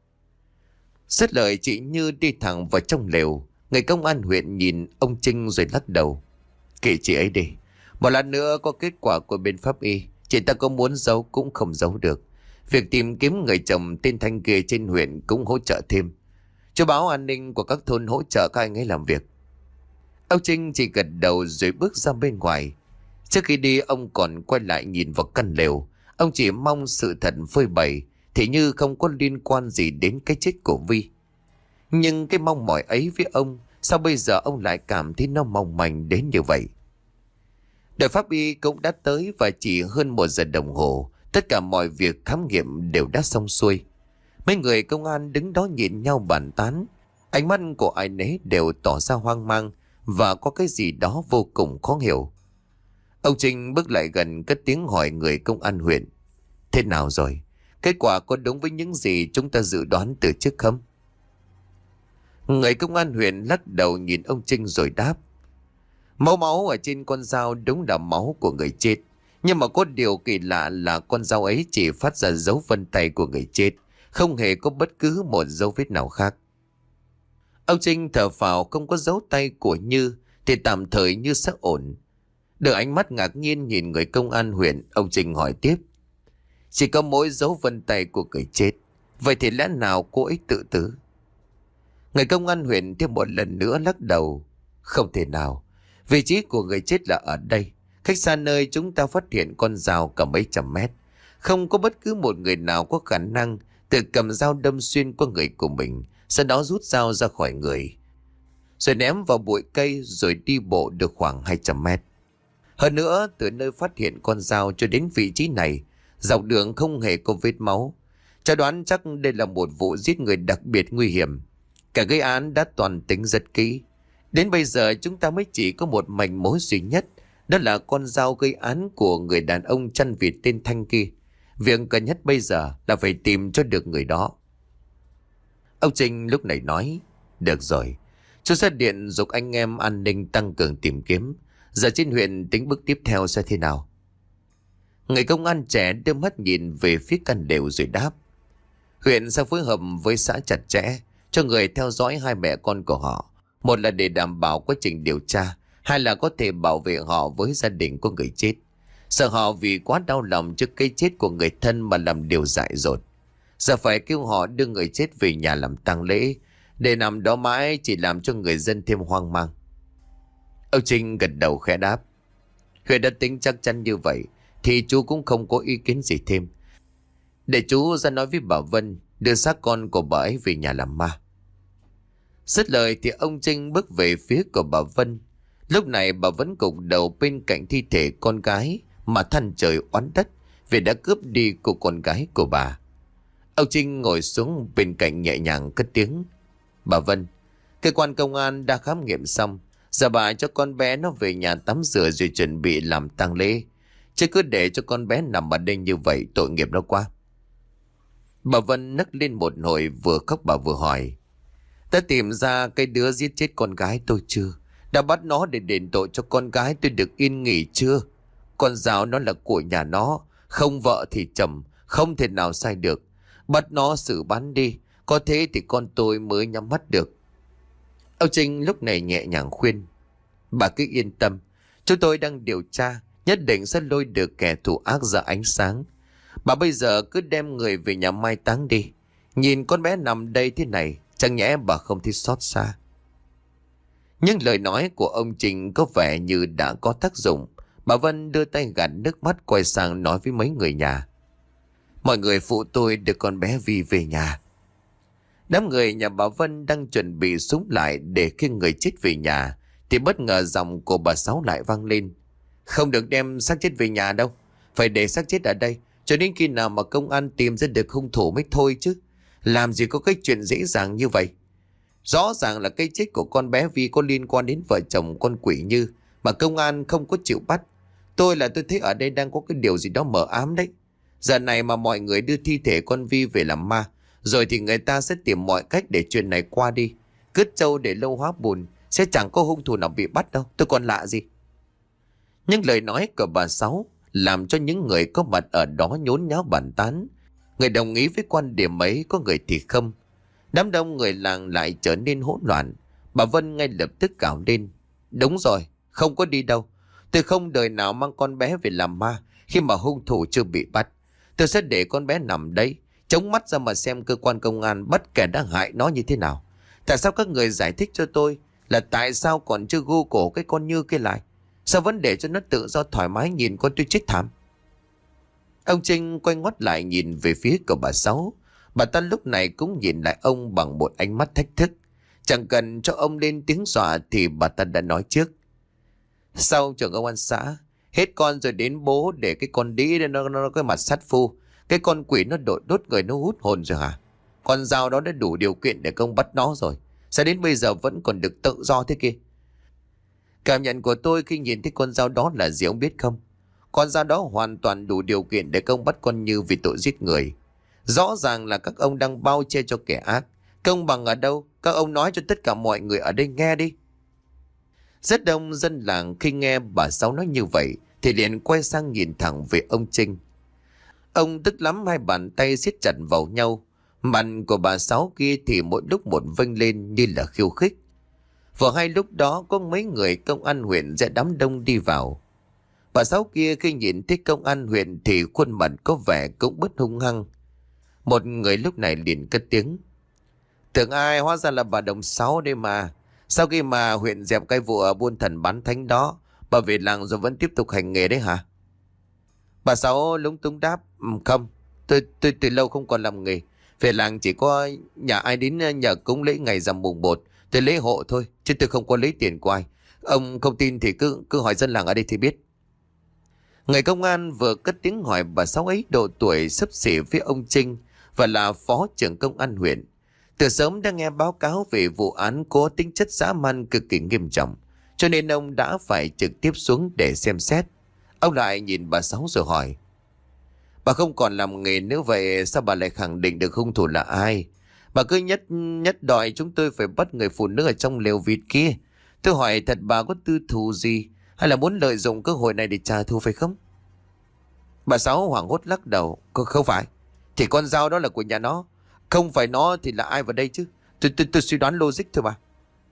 Dứt lời, chị Như đi thẳng vào trong lều. Người công an huyện nhìn ông Trinh rồi lắc đầu. Kệ chị ấy đi. Một lát nữa có kết quả của bên pháp y, chị ta có muốn giấu cũng không giấu được. Việc tìm kiếm người chồng tên Thanh kia trên huyện cũng hỗ trợ thêm. Cho báo an ninh của các thôn hỗ trợ các anh ấy làm việc. Ông Trinh chỉ gật đầu rồi bước ra bên ngoài. Trước khi đi ông còn quay lại nhìn vào căn lều. Ông chỉ mong sự thật phơi bày thì Như không có liên quan gì đến cái chết của Vi. Nhưng cái mong mỏi ấy với ông, sao bây giờ ông lại cảm thấy nó mong manh đến như vậy? Đội pháp y cũng đã tới và chỉ hơn 1 giờ đồng hồ, tất cả mọi việc khám nghiệm đều đã xong xuôi. Mấy người công an đứng đó nhìn nhau bàn tán. Ánh mắt của ai nấy đều tỏ ra hoang mang và có cái gì đó vô cùng khó hiểu. Ông Trinh bước lại gần cất tiếng hỏi người công an huyện. Thế nào rồi? Kết quả có đúng với những gì chúng ta dự đoán từ trước không? Người công an huyện lắc đầu nhìn ông Trinh rồi đáp. Máu ở trên con dao đúng là máu của người chết. Nhưng mà có điều kỳ lạ là con dao ấy chỉ phát ra dấu vân tay của người chết, không hề có bất cứ một dấu vết nào khác. Ông Trinh thở phào, không có dấu tay của Như thì tạm thời Như sẽ ổn. Được ánh mắt ngạc nhiên nhìn người công an huyện, ông Trinh hỏi tiếp. Chỉ có mỗi dấu vân tay của người chết, vậy thì lẽ nào cô ấy tự tử? Người công an huyện thêm một lần nữa lắc đầu. Không thể nào. Vị trí của người chết là ở đây, khách sạn nơi chúng ta phát hiện con dao cả mấy trăm mét. Không có bất cứ một người nào có khả năng tự cầm dao đâm xuyên qua người của mình, sau đó rút dao ra khỏi người, rồi ném vào bụi cây rồi đi bộ được khoảng 200 mét. Hơn nữa, từ nơi phát hiện con dao cho đến vị trí này, dọc đường không hề có vết máu. Cho đoán chắc đây là một vụ giết người đặc biệt nguy hiểm. Cả gây án đã toàn tính rất kỹ. Đến bây giờ chúng ta mới chỉ có một manh mối duy nhất, đó là con dao gây án của người đàn ông chăn vịt tên Thanh kia. Việc cần nhất bây giờ là phải tìm cho được người đó. Ông Trinh lúc này nói. Được rồi, chú sẽ điện giục anh em an ninh tăng cường tìm kiếm. Giờ trên huyện tính bước tiếp theo sẽ thế nào? Người công an trẻ đưa mắt nhìn về phía căn lều rồi đáp. Huyện sẽ phối hợp với xã chặt chẽ cho người theo dõi hai mẹ con của họ. Một là để đảm bảo quá trình điều tra, hai là có thể bảo vệ họ với gia đình của người chết. Sợ họ vì quá đau lòng trước cái chết của người thân mà làm điều dại dột. Giờ phải kêu họ đưa người chết về nhà làm tang lễ, để nằm đó mãi chỉ làm cho người dân thêm hoang mang. Ông Trinh gật đầu khẽ đáp. Huyện đã tính chắc chắn như vậy, thì chú cũng không có ý kiến gì thêm. Để chú ra nói với bà Vân đưa xác con của bà ấy về nhà làm ma. Dứt lời thì ông Trinh bước về phía của bà Vân. Lúc này bà vẫn gục đầu bên cạnh thi thể con gái mà than trời oán đất vì đã cướp đi của con gái của bà. Ông Trinh ngồi xuống bên cạnh nhẹ nhàng cất tiếng: Bà Vân, cơ quan công an đã khám nghiệm xong, giờ bà cho con bé nó về nhà tắm rửa rồi chuẩn bị làm tang lễ. Chứ cứ để cho con bé nằm ở đây như vậy tội nghiệp nó quá. Bà Vân nấc lên một hồi, vừa khóc bà vừa hỏi: Đã tìm ra cái đứa giết chết con gái tôi chưa? Đã bắt nó để đền tội cho con gái tôi được yên nghỉ chưa? Con dao nó là của nhà nó, không vợ thì chồng, không thể nào sai được. Bắt nó xử bắn đi, có thế thì con tôi mới nhắm mắt được. Ông Trinh lúc này nhẹ nhàng khuyên: Bà cứ yên tâm, chúng tôi đang điều tra, nhất định sẽ lôi được kẻ thù ác ra ánh sáng. Bà bây giờ cứ đem người về nhà mai táng đi. Nhìn con bé nằm đây thế này, chẳng nhẽ bà không thấy xót xa. Nhưng lời nói của ông Trinh có vẻ như đã có tác dụng. Bà Vân đưa tay gạt nước mắt, quay sang nói với mấy người nhà: Mọi người phụ tôi đưa con bé Vi về nhà. Đám người nhà bà Vân đang chuẩn bị súng lại để khi người chết về nhà, thì bất ngờ giọng của bà Sáu lại vang lên: Không được đem xác chết về nhà đâu, phải để xác chết ở đây cho đến khi nào mà công an tìm ra được hung thủ mới thôi chứ. Làm gì có cái chuyện dễ dàng như vậy. Rõ ràng là cái chết của con bé Vi có liên quan đến vợ chồng con quỷ Như, mà công an không có chịu bắt. Tôi thấy ở đây đang có cái điều gì đó mờ ám đấy. Giờ này mà mọi người đưa thi thể con Vi về làm ma, rồi thì người ta sẽ tìm mọi cách để chuyện này qua đi. Cứt trâu để lâu hóa bùn, sẽ chẳng có hung thủ nào bị bắt đâu. Tôi còn lạ gì. Nhưng lời nói của bà Sáu làm cho những người có mặt ở đó nhốn nháo bàn tán. Người đồng ý với quan điểm ấy, có người thì không. Đám đông người làng lại trở nên hỗn loạn. Bà Vân ngay lập tức cào lên: Đúng rồi, không có đi đâu. Tôi không đời nào mang con bé về làm ma khi mà hung thủ chưa bị bắt. Tôi sẽ để con bé nằm đấy, chống mắt ra mà xem cơ quan công an bắt kẻ đã hại nó như thế nào. Tại sao các người giải thích cho tôi là tại sao còn chưa gu cổ cái con Như kia lại? Sao vẫn để cho nó tự do thoải mái nhìn con tôi chết thảm? Ông Trinh quay ngoắt lại nhìn về phía của bà Sáu. Bà ta lúc này cũng nhìn lại ông bằng một ánh mắt thách thức. Chẳng cần cho ông lên tiếng dọa thì bà ta đã nói trước: Sau trưởng công an xã, hết con rồi đến bố để cái con đĩ nó cái mặt sát phu. Cái con quỷ nó đốt người, nó hút hồn rồi hả? Con dao đó đã đủ điều kiện để công bắt nó rồi. Sao đến bây giờ vẫn còn được tự do thế kia? Cảm nhận của tôi khi nhìn thấy con dao đó là gì ông biết không? Con dao đó hoàn toàn đủ điều kiện để công bắt con Như vì tội giết người. Rõ ràng là các ông đang bao che cho kẻ ác. Công bằng ở đâu? Các ông nói cho tất cả mọi người ở đây nghe đi. Rất đông dân làng khi nghe bà Sáu nói như vậy thì liền quay sang nhìn thẳng về ông Trinh. Ông tức lắm, hai bàn tay siết chặt vào nhau. Mặt của bà Sáu kia thì mỗi lúc một vênh lên như là khiêu khích. Vừa hay lúc đó có mấy người công an huyện ra đám đông đi vào. Bà Sáu kia khi nhìn thấy công an huyện thì khuôn mặt có vẻ cũng bớt hung hăng. Một người lúc này liền cất tiếng: Tưởng ai, hóa ra là bà Đồng Sáu đây mà. Sau khi mà huyện dẹp cái vụ ở buôn thần bán thánh đó, bà về làng rồi vẫn tiếp tục hành nghề đấy hả? Bà Sáu lúng túng đáp: Không, tôi từ lâu không còn làm nghề. Về làng chỉ có nhà ai đến nhờ cúng lễ ngày rằm mùng 1, tôi lễ hộ thôi, chứ tôi không có lấy tiền của ai. Ông không tin thì cứ hỏi dân làng ở đây thì biết. Người công an vừa cất tiếng hỏi bà Sáu ấy độ tuổi xấp xỉ với ông Trinh và là phó trưởng công an huyện. Từ sớm đã nghe báo cáo về vụ án có tính chất dã man cực kỳ nghiêm trọng, cho nên ông đã phải trực tiếp xuống để xem xét. Ông lại nhìn bà Sáu rồi hỏi: Bà không còn làm nghề nữa vậy sao bà lại khẳng định được hung thủ là ai? Bà cứ nhất đòi chúng tôi phải bắt người phụ nữ ở trong lều vịt kia. Tôi hỏi thật, bà có tư thù gì hay là muốn lợi dụng cơ hội này để trả thù phải không? Bà Sáu hoảng hốt lắc đầu: Không phải, thì con dao đó là của nhà nó. Không phải nó thì là ai vào đây chứ? Tôi suy đoán logic thôi mà.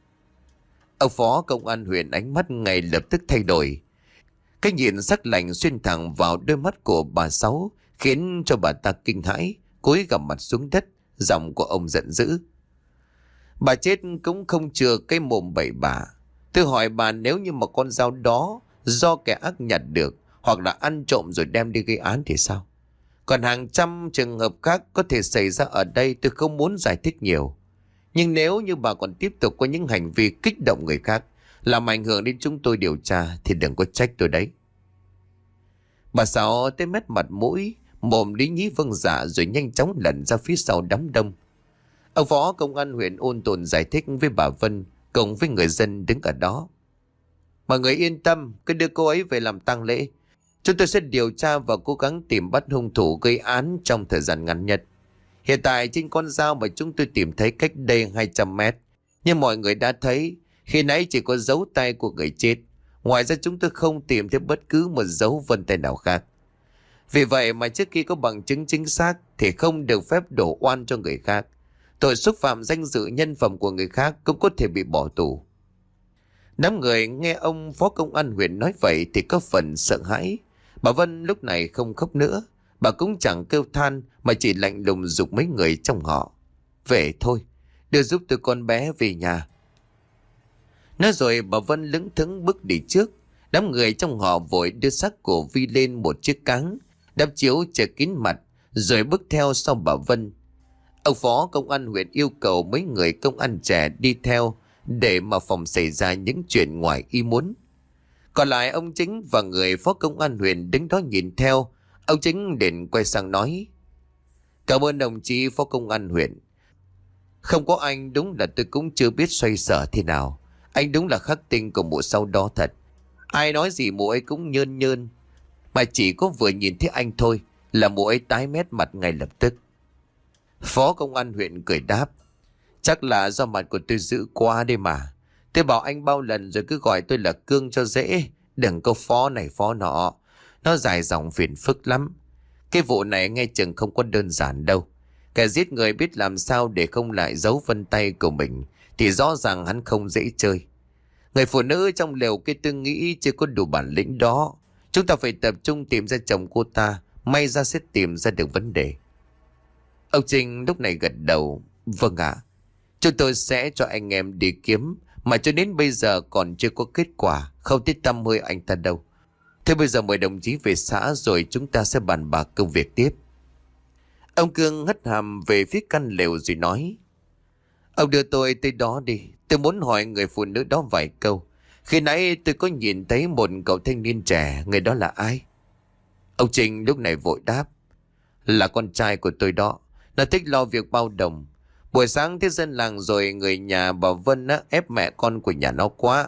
Ông phó công an huyện ánh mắt ngay lập tức thay đổi. Cái nhìn sắc lạnh xuyên thẳng vào đôi mắt của bà Sáu khiến cho bà ta kinh hãi, cúi gằm mặt xuống đất. Giọng của ông giận dữ: Bà chết cũng không chừa cái mồm bậy bạ. Tôi hỏi bà, nếu như mà con dao đó do kẻ ác nhặt được, hoặc là ăn trộm rồi đem đi gây án thì sao? Còn hàng trăm trường hợp khác có thể xảy ra ở đây, tôi không muốn giải thích nhiều. Nhưng nếu như bà còn tiếp tục có những hành vi kích động người khác, làm ảnh hưởng đến chúng tôi điều tra, thì đừng có trách tôi đấy. Bà Sáu tới mét mặt mũi, mồm lý nhí vâng dạ rồi nhanh chóng lẩn ra phía sau đám đông. Ông phó công an huyện ôn tồn giải thích với bà Vân cùng với người dân đứng ở đó. Mọi người yên tâm, cứ đưa cô ấy về làm tang lễ. Chúng tôi sẽ điều tra và cố gắng tìm bắt hung thủ gây án trong thời gian ngắn nhất. Hiện tại trên con dao mà chúng tôi tìm thấy cách đây 200 mét. Nhưng mọi người đã thấy, khi nãy chỉ có dấu tay của người chết. Ngoài ra chúng tôi không tìm thấy bất cứ một dấu vân tay nào khác. Vì vậy mà trước khi có bằng chứng chính xác thì không được phép đổ oan cho người khác. Tội xúc phạm danh dự nhân phẩm của người khác cũng có thể bị bỏ tù. Đám người nghe ông phó công an huyện nói vậy thì có phần sợ hãi. Bà Vân lúc này không khóc nữa. Bà cũng chẳng kêu than mà chỉ lạnh lùng giục mấy người trong họ. Về thôi, đưa giúp tôi con bé về nhà. Nói rồi bà Vân lững thững bước đi trước. Đám người trong họ vội đưa xác của Vi lên một chiếc cáng, đắp chiếu che kín mặt, rồi bước theo sau bà Vân. Ông phó công an huyện yêu cầu mấy người công an trẻ đi theo để mà phòng xảy ra những chuyện ngoài ý muốn. Còn lại ông Chính và người phó công an huyện đứng đó nhìn theo. Ông Chính liền quay sang nói: Cảm ơn đồng chí phó công an huyện. Không có anh đúng là tôi cũng chưa biết xoay sở thế nào. Anh đúng là khắc tinh của mụ sau đó thật. Ai nói gì mụ ấy cũng nhơn nhơn. Mà chỉ có vừa nhìn thấy anh thôi là mụ ấy tái mét mặt ngay lập tức. Phó công an huyện cười đáp: Chắc là do mặt của tôi dữ quá đây mà. Tôi bảo anh bao lần rồi cứ gọi tôi là Cương cho dễ. Đừng có phó này phó nọ. Nó dài dòng phiền phức lắm. Cái vụ này nghe chừng không có đơn giản đâu. Kẻ giết người biết làm sao để không lại dấu vân tay của mình thì rõ ràng hắn không dễ chơi. Người phụ nữ trong lều kia tôi nghĩ chưa có đủ bản lĩnh đó. Chúng ta phải tập trung tìm ra chồng cô ta. May ra sẽ tìm ra được vấn đề. Ông Trinh lúc này gật đầu: Vâng ạ. Chúng tôi sẽ cho anh em đi kiếm. Mà cho đến bây giờ còn chưa có kết quả. Không thấy tăm hơi anh ta đâu. Thế bây giờ mời đồng chí về xã rồi chúng ta sẽ bàn bạc công việc tiếp. Ông Cương hất hàm về phía căn lều rồi nói: Ông đưa tôi tới đó đi. Tôi muốn hỏi người phụ nữ đó vài câu. Khi nãy tôi có nhìn thấy một cậu thanh niên trẻ. Người đó là ai? Ông Trình lúc này vội đáp: Là con trai của tôi đó. Nó thích lo việc bao đồng. Buổi sáng tới dân làng rồi người nhà bà Vân ép mẹ con của nhà nó quá.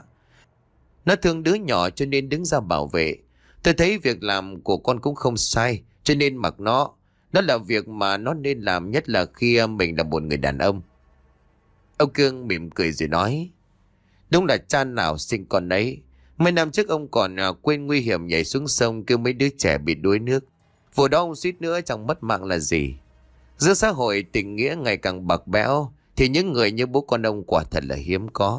Nó thương đứa nhỏ cho nên đứng ra bảo vệ. Tôi thấy việc làm của con cũng không sai cho nên mặc nó. Nó là việc mà nó nên làm, nhất là khi mình là một người đàn ông. Ông Cương mỉm cười rồi nói: Đúng là cha nào sinh con ấy. Mấy năm trước ông còn quên nguy hiểm nhảy xuống sông kêu mấy đứa trẻ bị đuối nước. Vụ đó ông suýt nữa chẳng mất mạng là gì. Giữa xã hội tình nghĩa ngày càng bạc bẽo thì những người như bố con ông quả thật là hiếm có.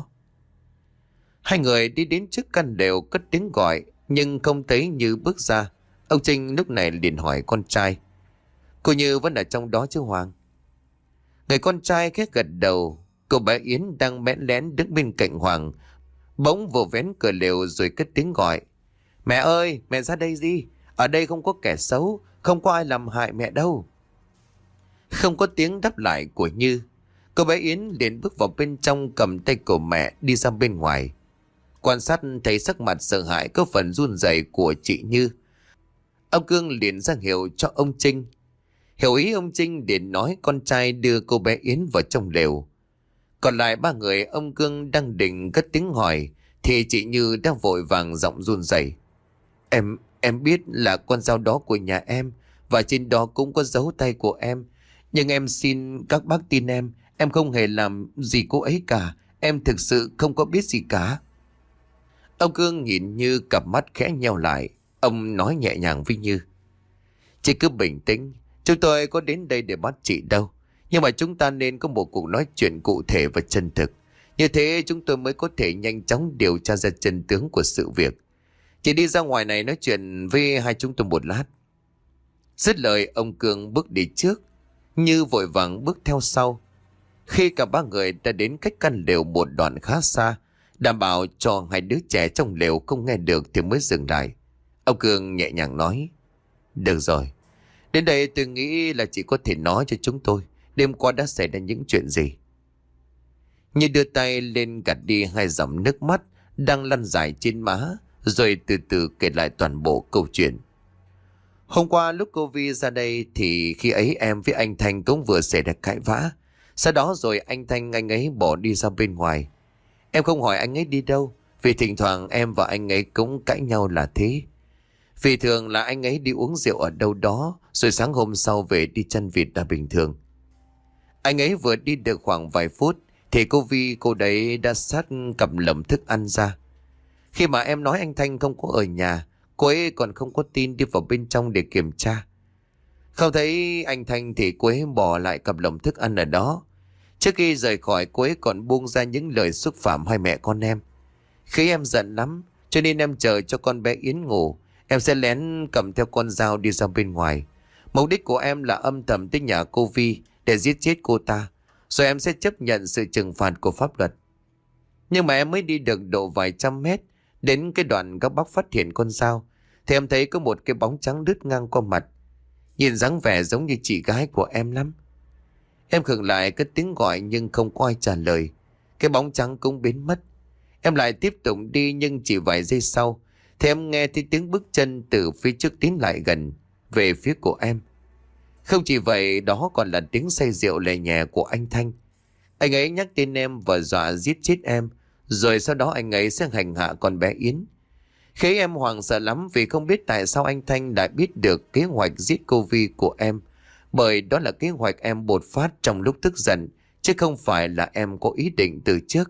Hai người đi đến trước căn lều cất tiếng gọi nhưng không thấy Như bước ra. Ông Trinh lúc này liền hỏi con trai: Cô Như vẫn ở trong đó chứ Hoàng? Người con trai khẽ gật đầu. Cô bé Yến đang bẽn lén đứng bên cạnh Hoàng bỗng vồ vén cửa lều rồi cất tiếng gọi: Mẹ ơi, mẹ ra đây đi. Ở đây không có kẻ xấu, không có ai làm hại mẹ đâu. Không có tiếng đáp lại của Như. Cô bé Yến liền bước vào bên trong, cầm tay của mẹ đi ra bên ngoài. Quan sát thấy sắc mặt sợ hãi có phần run rẩy của chị Như. Ông Cương liền ra hiệu cho ông Trinh. Hiểu ý ông Trinh liền nói con trai đưa cô bé Yến vào trong lều. Còn lại ba người ông Cương đang định cất tiếng hỏi thì chị Như đã vội vàng giọng run rẩy: Em biết là con dao đó của nhà em và trên đó cũng có dấu tay của em. Nhưng em xin các bác tin em không hề làm gì cô ấy cả. Em thực sự không có biết gì cả. Ông Cương nhìn Như, cặp mắt khẽ nheo lại. Ông nói nhẹ nhàng với Như: Chị cứ bình tĩnh. Chúng tôi có đến đây để bắt chị đâu. Nhưng mà chúng ta nên có một cuộc nói chuyện cụ thể và chân thực. Như thế chúng tôi mới có thể nhanh chóng điều tra ra chân tướng của sự việc. Chị đi ra ngoài này nói chuyện với hai chúng tôi một lát. Dứt lời ông Cương bước đi trước. Như vội vàng bước theo sau. Khi cả ba người đã đến cách căn lều một đoạn khá xa, đảm bảo cho hai đứa trẻ trong lều không nghe được thì mới dừng lại. Ông Cương nhẹ nhàng nói. Được rồi, đến đây tôi nghĩ là chị có thể nói cho chúng tôi đêm qua đã xảy ra những chuyện gì. Như đưa tay lên gạt đi hai dòng nước mắt đang lăn dài trên má, rồi từ từ kể lại toàn bộ câu chuyện. Hôm qua lúc cô Vi ra đây thì khi ấy em với anh Thanh cũng vừa xảy ra cãi vã. Sau đó rồi anh ấy bỏ đi ra bên ngoài. Em không hỏi anh ấy đi đâu, vì thỉnh thoảng em và anh ấy cũng cãi nhau là thế. Vì thường là anh ấy đi uống rượu ở đâu đó, rồi sáng hôm sau về đi chăn vịt là bình thường. Anh ấy vừa đi được khoảng vài phút thì cô Vi cô đấy đã xách cầm lẩm thức ăn ra. Khi mà em nói anh Thanh không có ở nhà, cô ấy còn không có tin đi vào bên trong để kiểm tra. Không thấy anh Thanh thì cô ấy bỏ lại cặp lồng thức ăn ở đó. Trước khi rời khỏi, cô ấy còn buông ra những lời xúc phạm hai mẹ con em. Khi em giận lắm, cho nên em chờ cho con bé Yến ngủ, em sẽ lén cầm theo con dao đi ra bên ngoài. Mục đích của em là âm thầm tới nhà cô Vi để giết chết cô ta, rồi em sẽ chấp nhận sự trừng phạt của pháp luật. Nhưng mà em mới đi được độ vài trăm mét, đến cái đoạn góc Bắc phát hiện con dao, thì em thấy có một cái bóng trắng lướt ngang qua mặt. Nhìn dáng vẻ giống như chị gái của em lắm. Em khựng lại cất tiếng gọi nhưng không có ai trả lời. Cái bóng trắng cũng biến mất. Em lại tiếp tục đi nhưng chỉ vài giây sau thì em nghe thấy tiếng bước chân từ phía trước tiến lại gần về phía của em. Không chỉ vậy, đó còn là tiếng say rượu lè nhẹ của anh Thanh. Anh ấy nhắc tên em và dọa giết chết em, rồi sau đó anh ấy sẽ hành hạ con bé Yến. Khi em hoảng sợ lắm vì không biết tại sao anh Thanh đã biết được kế hoạch giết cô Vi của em, bởi đó là kế hoạch em bột phát trong lúc tức giận, chứ không phải là em có ý định từ trước.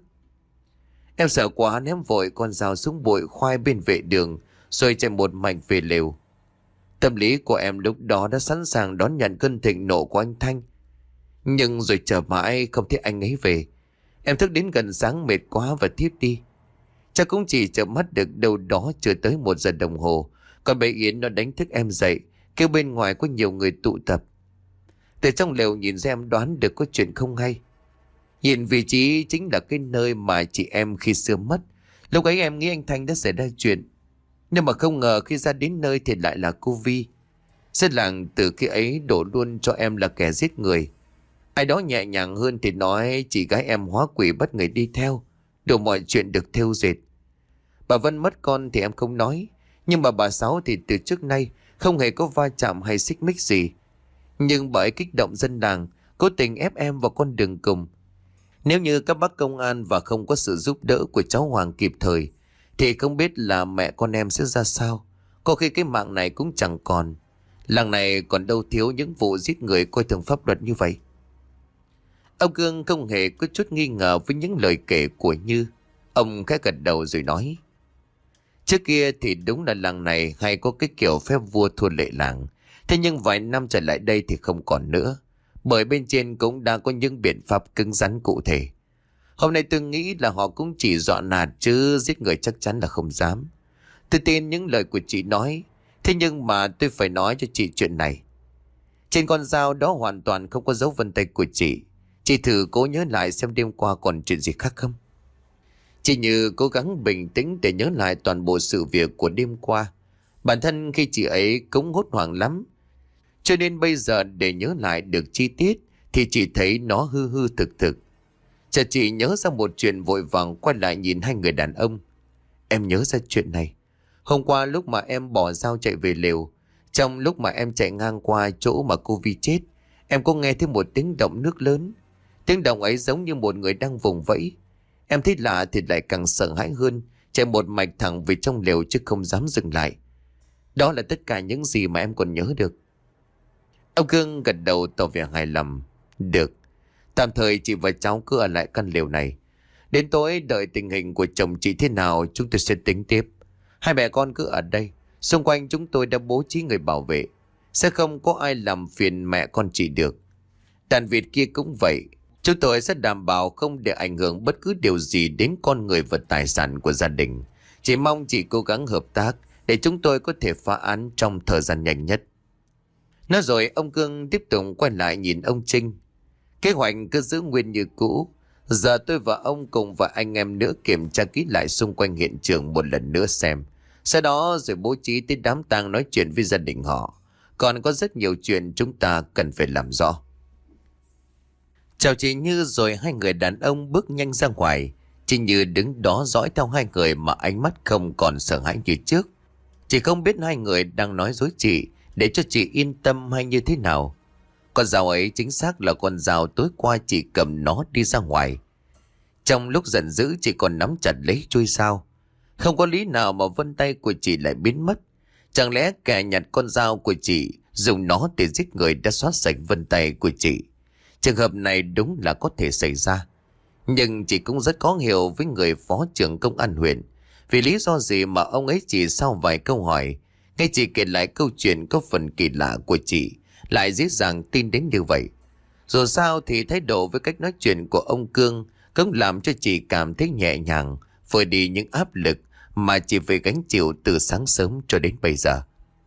Em sợ quá ném vội con dao xuống bụi khoai bên vệ đường, rồi chạy một mạch về lều. Tâm lý của em lúc đó đã sẵn sàng đón nhận cơn thịnh nộ của anh Thanh. Nhưng rồi chờ mãi không thấy anh ấy về. Em thức đến gần sáng mệt quá và thiếp đi. Chắc cũng chỉ chợp mắt được đâu đó chưa tới 1 giờ đồng hồ. Còn bé Yến nó đánh thức em dậy, kêu bên ngoài có nhiều người tụ tập. Từ trong lều nhìn ra em đoán được có chuyện không hay. Nhìn vị trí chính là cái nơi mà chị em khi xưa mất. Lúc ấy em nghĩ anh Thanh đã xảy ra chuyện, nhưng mà không ngờ khi ra đến nơi thì lại là cô Vi. Dân làng từ khi ấy đổ luôn cho em là kẻ giết người. Ai đó nhẹ nhàng hơn thì nói chị gái em hóa quỷ bắt người đi theo, đủ mọi chuyện được thêu dệt. Bà Vân mất con thì em không nói, nhưng mà bà Sáu thì từ trước nay không hề có va chạm hay xích mích gì. Nhưng bởi kích động dân làng, cố tình ép em vào con đường cùng. Nếu như các bác công an và không có sự giúp đỡ của cháu Hoàng kịp thời, thì không biết là mẹ con em sẽ ra sao. Có khi cái mạng này cũng chẳng còn. Làng này còn đâu thiếu những vụ giết người coi thường pháp luật như vậy. Ông Cương không hề có chút nghi ngờ với những lời kể của Như. Ông khẽ gật đầu rồi nói. Trước kia thì đúng là làng này hay có cái kiểu phép vua thua lệ làng. Thế nhưng vài năm trở lại đây thì không còn nữa. Bởi bên trên cũng đã có những biện pháp cứng rắn cụ thể. Hôm nay tôi nghĩ là họ cũng chỉ dọa nạt chứ giết người chắc chắn là không dám. Tôi tin những lời của chị nói. Thế nhưng mà tôi phải nói cho chị chuyện này. Trên con dao đó hoàn toàn không có dấu vân tay của chị. Chị thử cố nhớ lại xem đêm qua còn chuyện gì khác không. Chị Như cố gắng bình tĩnh để nhớ lại toàn bộ sự việc của đêm qua. Bản thân khi chị ấy cũng hốt hoảng lắm. Cho nên bây giờ để nhớ lại được chi tiết thì chị thấy nó hư hư thực thực. Chợt chị nhớ ra một chuyện, vội vàng quay lại nhìn hai người đàn ông. Em nhớ ra chuyện này. Hôm qua lúc mà em bỏ dao chạy về lều, trong lúc mà em chạy ngang qua chỗ mà cô Vi chết, em có nghe thấy một tiếng động nước lớn. Tiếng động ấy giống như một người đang vùng vẫy. Em thấy lạ thì lại càng sợ hãi hơn, chạy một mạch thẳng về trong lều chứ không dám dừng lại. Đó là tất cả những gì mà em còn nhớ được. Ông Cương gật đầu tỏ vẻ hài lòng. Được, tạm thời chị và cháu cứ ở lại căn lều này. Đến tối đợi tình hình của chồng chị thế nào chúng tôi sẽ tính tiếp. Hai mẹ con cứ ở đây. Xung quanh chúng tôi đã bố trí người bảo vệ. Sẽ không có ai làm phiền mẹ con chị được. Đàn vịt kia cũng vậy. Chúng tôi sẽ đảm bảo không để ảnh hưởng bất cứ điều gì đến con người và tài sản của gia đình. Chỉ mong chị cố gắng hợp tác để chúng tôi có thể phá án trong thời gian nhanh nhất. Nói rồi ông Cương tiếp tục quay lại nhìn ông Trinh. Kế hoạch cứ giữ nguyên như cũ. Giờ tôi và ông cùng và anh em nữa kiểm tra kỹ lại xung quanh hiện trường một lần nữa xem Sau đó rồi bố trí tới đám tang nói chuyện với gia đình họ. Còn có rất nhiều chuyện chúng ta cần phải làm rõ. Chào chị Như rồi hai người đàn ông bước nhanh ra ngoài. Chị Như đứng đó dõi theo hai người mà ánh mắt không còn sợ hãi như trước. Chị không biết hai người đang nói dối chị để cho chị yên tâm hay như thế nào. Con dao ấy chính xác là con dao tối qua chị cầm nó đi ra ngoài. Trong lúc giận dữ chị còn nắm chặt lấy chuôi dao. Không có lý nào mà vân tay của chị lại biến mất. Chẳng lẽ kẻ nhặt con dao của chị dùng nó để giết người đã xóa sạch vân tay của chị. Trường hợp này đúng là có thể xảy ra. Nhưng chị cũng rất khó hiểu với người phó trưởng công an huyện. Vì lý do gì mà ông ấy chỉ sau vài câu hỏi, ngay chị kể lại câu chuyện có phần kỳ lạ của chị, lại dễ dàng tin đến như vậy. Dù sao thì thái độ với cách nói chuyện của ông Cương cũng làm cho chị cảm thấy nhẹ nhàng, vơi đi những áp lực mà chị phải gánh chịu từ sáng sớm cho đến bây giờ.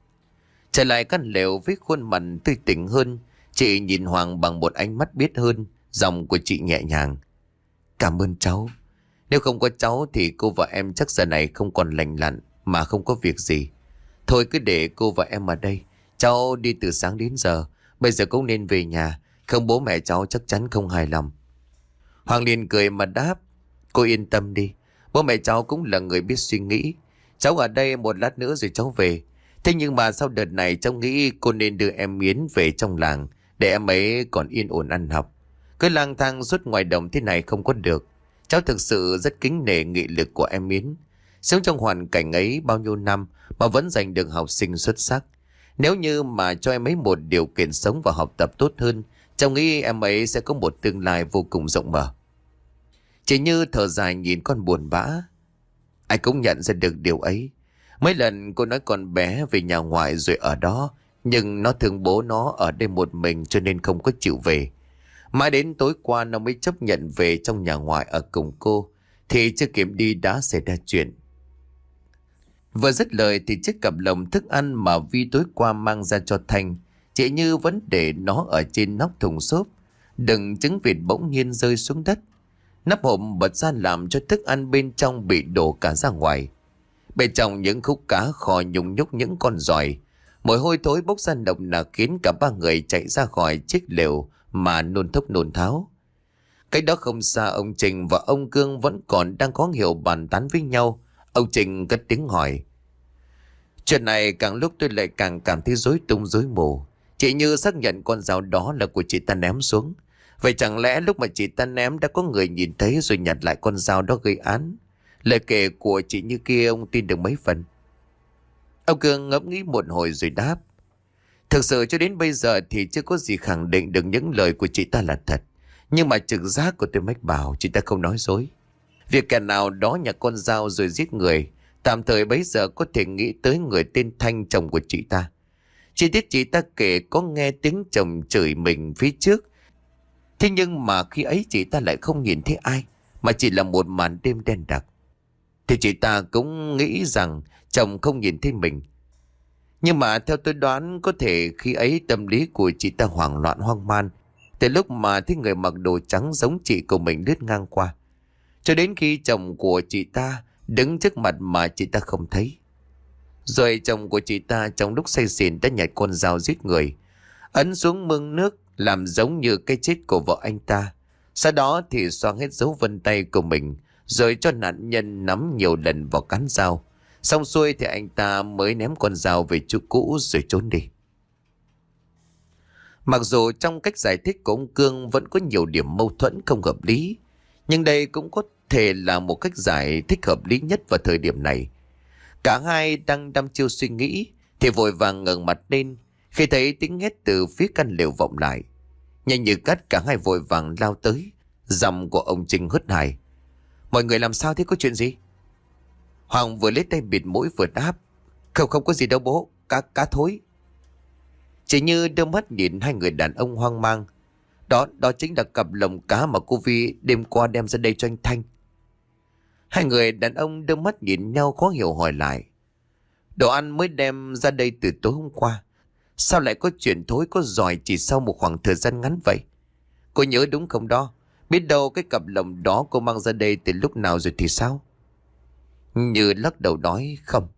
Trở lại căn lều với khuôn mặt tươi tỉnh hơn, chị nhìn Hoàng bằng một ánh mắt biết hơn, giọng của chị nhẹ nhàng. Cảm ơn cháu. Nếu không có cháu thì cô và em chắc giờ này không còn lành lặn mà không có việc gì. Thôi cứ để cô và em ở đây. Cháu đi từ sáng đến giờ, bây giờ cũng nên về nhà, không bố mẹ cháu chắc chắn không hài lòng. Hoàng liền cười mà đáp. Cô yên tâm đi, bố mẹ cháu cũng là người biết suy nghĩ. Cháu ở đây một lát nữa rồi cháu về. Thế nhưng mà sau đợt này cháu nghĩ cô nên đưa em Yến về trong làng để em ấy còn yên ổn ăn học. Cứ lang thang suốt ngoài đồng thế này không có được. Cháu thực sự rất kính nể nghị lực của em Yến. Sống trong hoàn cảnh ấy bao nhiêu năm mà vẫn giành được học sinh xuất sắc. Nếu như mà cho em ấy một điều kiện sống và học tập tốt hơn, cháu nghĩ em ấy sẽ có một tương lai vô cùng rộng mở. Chỉ Như thở dài nhìn con buồn bã. Ai cũng nhận ra được điều ấy. Mấy lần cô nói con bé về nhà ngoại rồi ở đó, nhưng nó thương bố nó ở đây một mình cho nên không có chịu về. Mãi đến tối qua nó mới chấp nhận về trong nhà ngoại ở cùng cô, thì chưa kịp đi đã xảy ra chuyện. Vừa dứt lời thì chiếc cặp lồng thức ăn mà Vi tối qua mang ra cho Thanh, chị Như vẫn để nó ở trên nóc thùng xốp. Đừng trứng vịt bỗng nhiên rơi xuống đất. Nắp hộp bật ra làm cho thức ăn bên trong bị đổ cả ra ngoài. Bên trong những khúc cá kho nhung nhúc những con giòi. Mùi hôi thối bốc ra nồng nặc khiến cả ba người chạy ra khỏi chiếc lều mà nôn thốc nôn tháo. Cách đó không xa, ông Trình và ông Cương vẫn còn đang có hiểu bàn tán với nhau. Ông Trình cất tiếng hỏi. Chuyện này càng lúc tôi lại càng cảm thấy rối tung rối mù. Chị Như xác nhận con dao đó là của chị ta ném xuống. Vậy chẳng lẽ lúc mà chị ta ném đã có người nhìn thấy rồi nhặt lại con dao đó gây án? Lời kể của chị Như kia ông tin được mấy phần? Ông Cương ngẫm nghĩ một hồi rồi đáp. Thực sự cho đến bây giờ thì chưa có gì khẳng định được những lời của chị ta là thật. Nhưng mà trực giác của tôi mách bảo chị ta không nói dối. Việc kẻ nào đó nhặt con dao rồi giết người, tạm thời bấy giờ có thể nghĩ tới người tên Thanh, chồng của chị ta. Chi tiết chị ta kể có nghe tiếng chồng chửi mình phía trước. Thế nhưng mà khi ấy chị ta lại không nhìn thấy ai, mà chỉ là một màn đêm đen đặc. Thì chị ta cũng nghĩ rằng chồng không nhìn thấy mình. Nhưng mà theo tôi đoán có thể khi ấy tâm lý của chị ta hoảng loạn hoang man. Từ lúc mà thấy người mặc đồ trắng giống chị của mình lướt ngang qua, cho đến khi chồng của chị ta đứng trước mặt mà chị ta không thấy. Rồi chồng của chị ta trong lúc say xỉn đã nhặt con dao giết người, ấn xuống mương nước làm giống như cái chết của vợ anh ta. Sau đó thì xoang hết dấu vân tay của mình, rồi cho nạn nhân nắm nhiều lần vào cán dao. Xong xuôi thì anh ta mới ném con dao về chỗ cũ rồi trốn đi. Mặc dù trong cách giải thích của ông Cương vẫn có nhiều điểm mâu thuẫn không hợp lý, nhưng đây cũng có thể là một cách giải thích hợp lý nhất vào thời điểm này. Cả hai đang đăm chiêu suy nghĩ thì vội vàng ngẩng mặt lên khi thấy tiếng hét từ phía căn lều vọng lại. Nhanh như cắt cả hai vội vàng lao tới. Giọng của ông Trinh hớt hải. Mọi người làm sao thế, có chuyện gì? Hoàng vừa lấy tay bịt mũi vừa đáp. Không có gì đâu bố, cá thối. Chỉ Như đưa mắt nhìn hai người đàn ông hoang mang. Đó chính là cặp lồng cá mà cô Vi đêm qua đem ra đây cho anh Thanh. Hai người đàn ông đưa mắt nhìn nhau khó hiểu hỏi lại. Đồ ăn mới đem ra đây từ tối hôm qua, sao lại có chuyện thối có giòi chỉ sau một khoảng thời gian ngắn vậy? Cô nhớ đúng không đó? Biết đâu cái cặp lồng đó cô mang ra đây từ lúc nào rồi thì sao? Như lắc đầu nói không.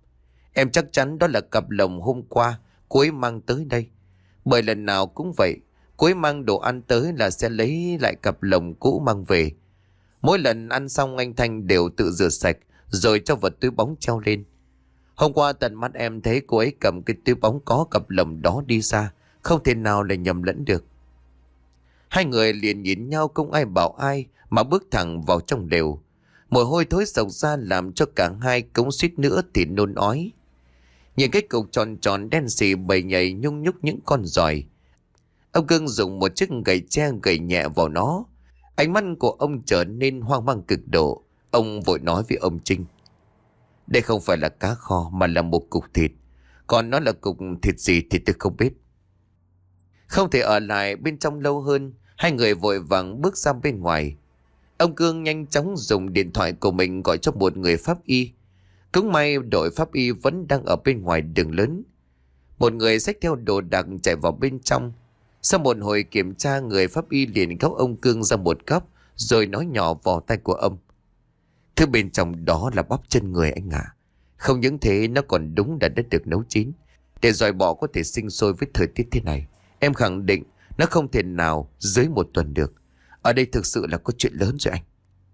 Em chắc chắn đó là cặp lồng hôm qua cô ấy mang tới đây. Bởi lần nào cũng vậy, cô ấy mang đồ ăn tới là sẽ lấy lại cặp lồng cũ mang về. Mỗi lần ăn xong anh Thanh đều tự rửa sạch rồi cho vào túi bóng treo lên. Hôm qua tận mắt em thấy cô ấy cầm cái túi bóng có cặp lồng đó đi ra, không thể nào là nhầm lẫn được. Hai người liền nhìn nhau không ai bảo ai mà bước thẳng vào trong lều. Mùi hôi thối sộc ra làm cho cả hai cống suýt nữa thì nôn ói. Nhìn cái cục tròn tròn đen xì bầy nhầy nhung nhúc những con giòi. Ông Cương dùng một chiếc gậy tre gậy nhẹ vào nó. Ánh mắt của ông trở nên hoang mang cực độ. Ông vội nói với ông Trinh: đây không phải là cá kho mà là một cục thịt. Còn nó là cục thịt gì thì tôi không biết. Không thể ở lại bên trong lâu hơn, hai người vội vàng bước ra bên ngoài. Ông Cương nhanh chóng dùng điện thoại của mình gọi cho một người pháp y. Cũng may đội pháp y vẫn đang ở bên ngoài đường lớn. Một người xách theo đồ đạc chạy vào bên trong. Sau một hồi kiểm tra, người pháp y liền kéo ông Cương ra một góc rồi nói nhỏ vào tai của ông: thứ bên trong đó là bắp chân người anh ạ. Không những thế nó còn đúng là đã được nấu chín. Để dòi bọ có thể sinh sôi với thời tiết thế này, em khẳng định nó không thể nào dưới 1 tuần được. Ở đây thực sự là có chuyện lớn rồi anh.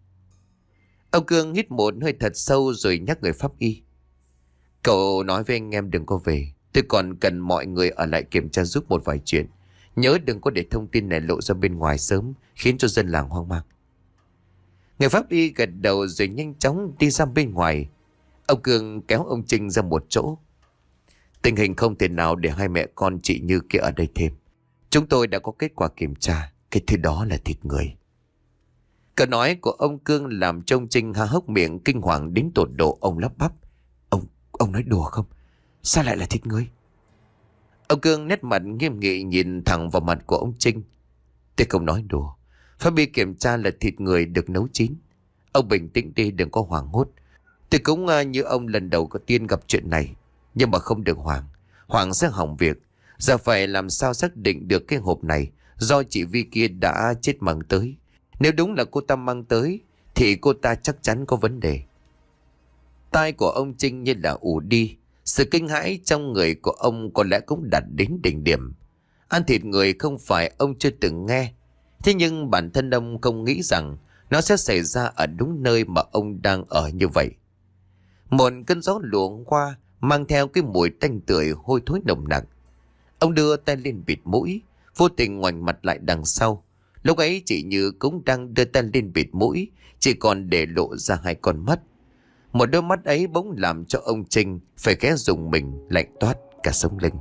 Ông Cương hít một hơi thật sâu rồi nhắc người pháp y: cậu nói với anh em đừng có về. Tôi còn cần mọi người ở lại kiểm tra giúp một vài chuyện. Nhớ đừng có để thông tin này lộ ra bên ngoài sớm, khiến cho dân làng hoang mang. Người pháp y gật đầu rồi nhanh chóng đi ra bên ngoài. Ông Cương kéo ông Trinh ra một chỗ. Tình hình không thể nào để hai mẹ con chị Như kia ở đây thêm. Chúng tôi đã có kết quả kiểm tra, cái thứ đó là thịt người. Câu nói của ông Cương làm cho ông Trinh há hốc miệng kinh hoàng đến tột độ. Ông lắp bắp: Ông nói đùa không? Sao lại là thịt người? Ông Cương nét mặt nghiêm nghị nhìn thẳng vào mặt của ông Trinh: tôi không nói đùa. Pháp y kiểm tra là thịt người được nấu chín. Ông bình tĩnh đi, đừng có hoảng hốt. Tôi cũng như ông lần đầu có tiên gặp chuyện này. Nhưng mà không được hoảng. Hoảng sẽ hỏng việc. Giờ phải làm sao xác định được cái hộp này do chị Vi kia đã chết mang tới. Nếu đúng là cô ta mang tới thì cô ta chắc chắn có vấn đề. Tai của ông Trinh như là ù đi. Sự kinh hãi trong người của ông có lẽ cũng đạt đến đỉnh điểm. Ăn thịt người không phải ông chưa từng nghe. Thế nhưng bản thân ông không nghĩ rằng nó sẽ xảy ra ở đúng nơi mà ông đang ở như vậy. Một cơn gió luồng qua mang theo cái mùi tanh tưởi hôi thối nồng nặc. Ông đưa tay lên bịt mũi, vô tình ngoảnh mặt lại đằng sau. Lúc ấy chị Như cũng đang đưa tay lên bịt mũi, chỉ còn để lộ ra 2 con mắt. Một đôi mắt ấy bỗng làm cho ông Trinh phải ghé dùng mình lạnh toát cả sống lưng.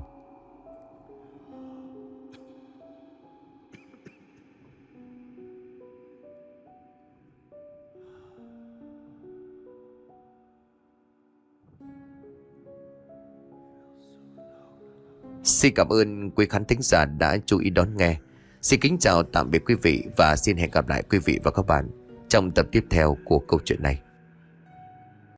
Xin cảm ơn quý khán thính giả đã chú ý đón nghe. Xin kính chào tạm biệt quý vị và xin hẹn gặp lại quý vị và các bạn trong tập tiếp theo của câu chuyện này.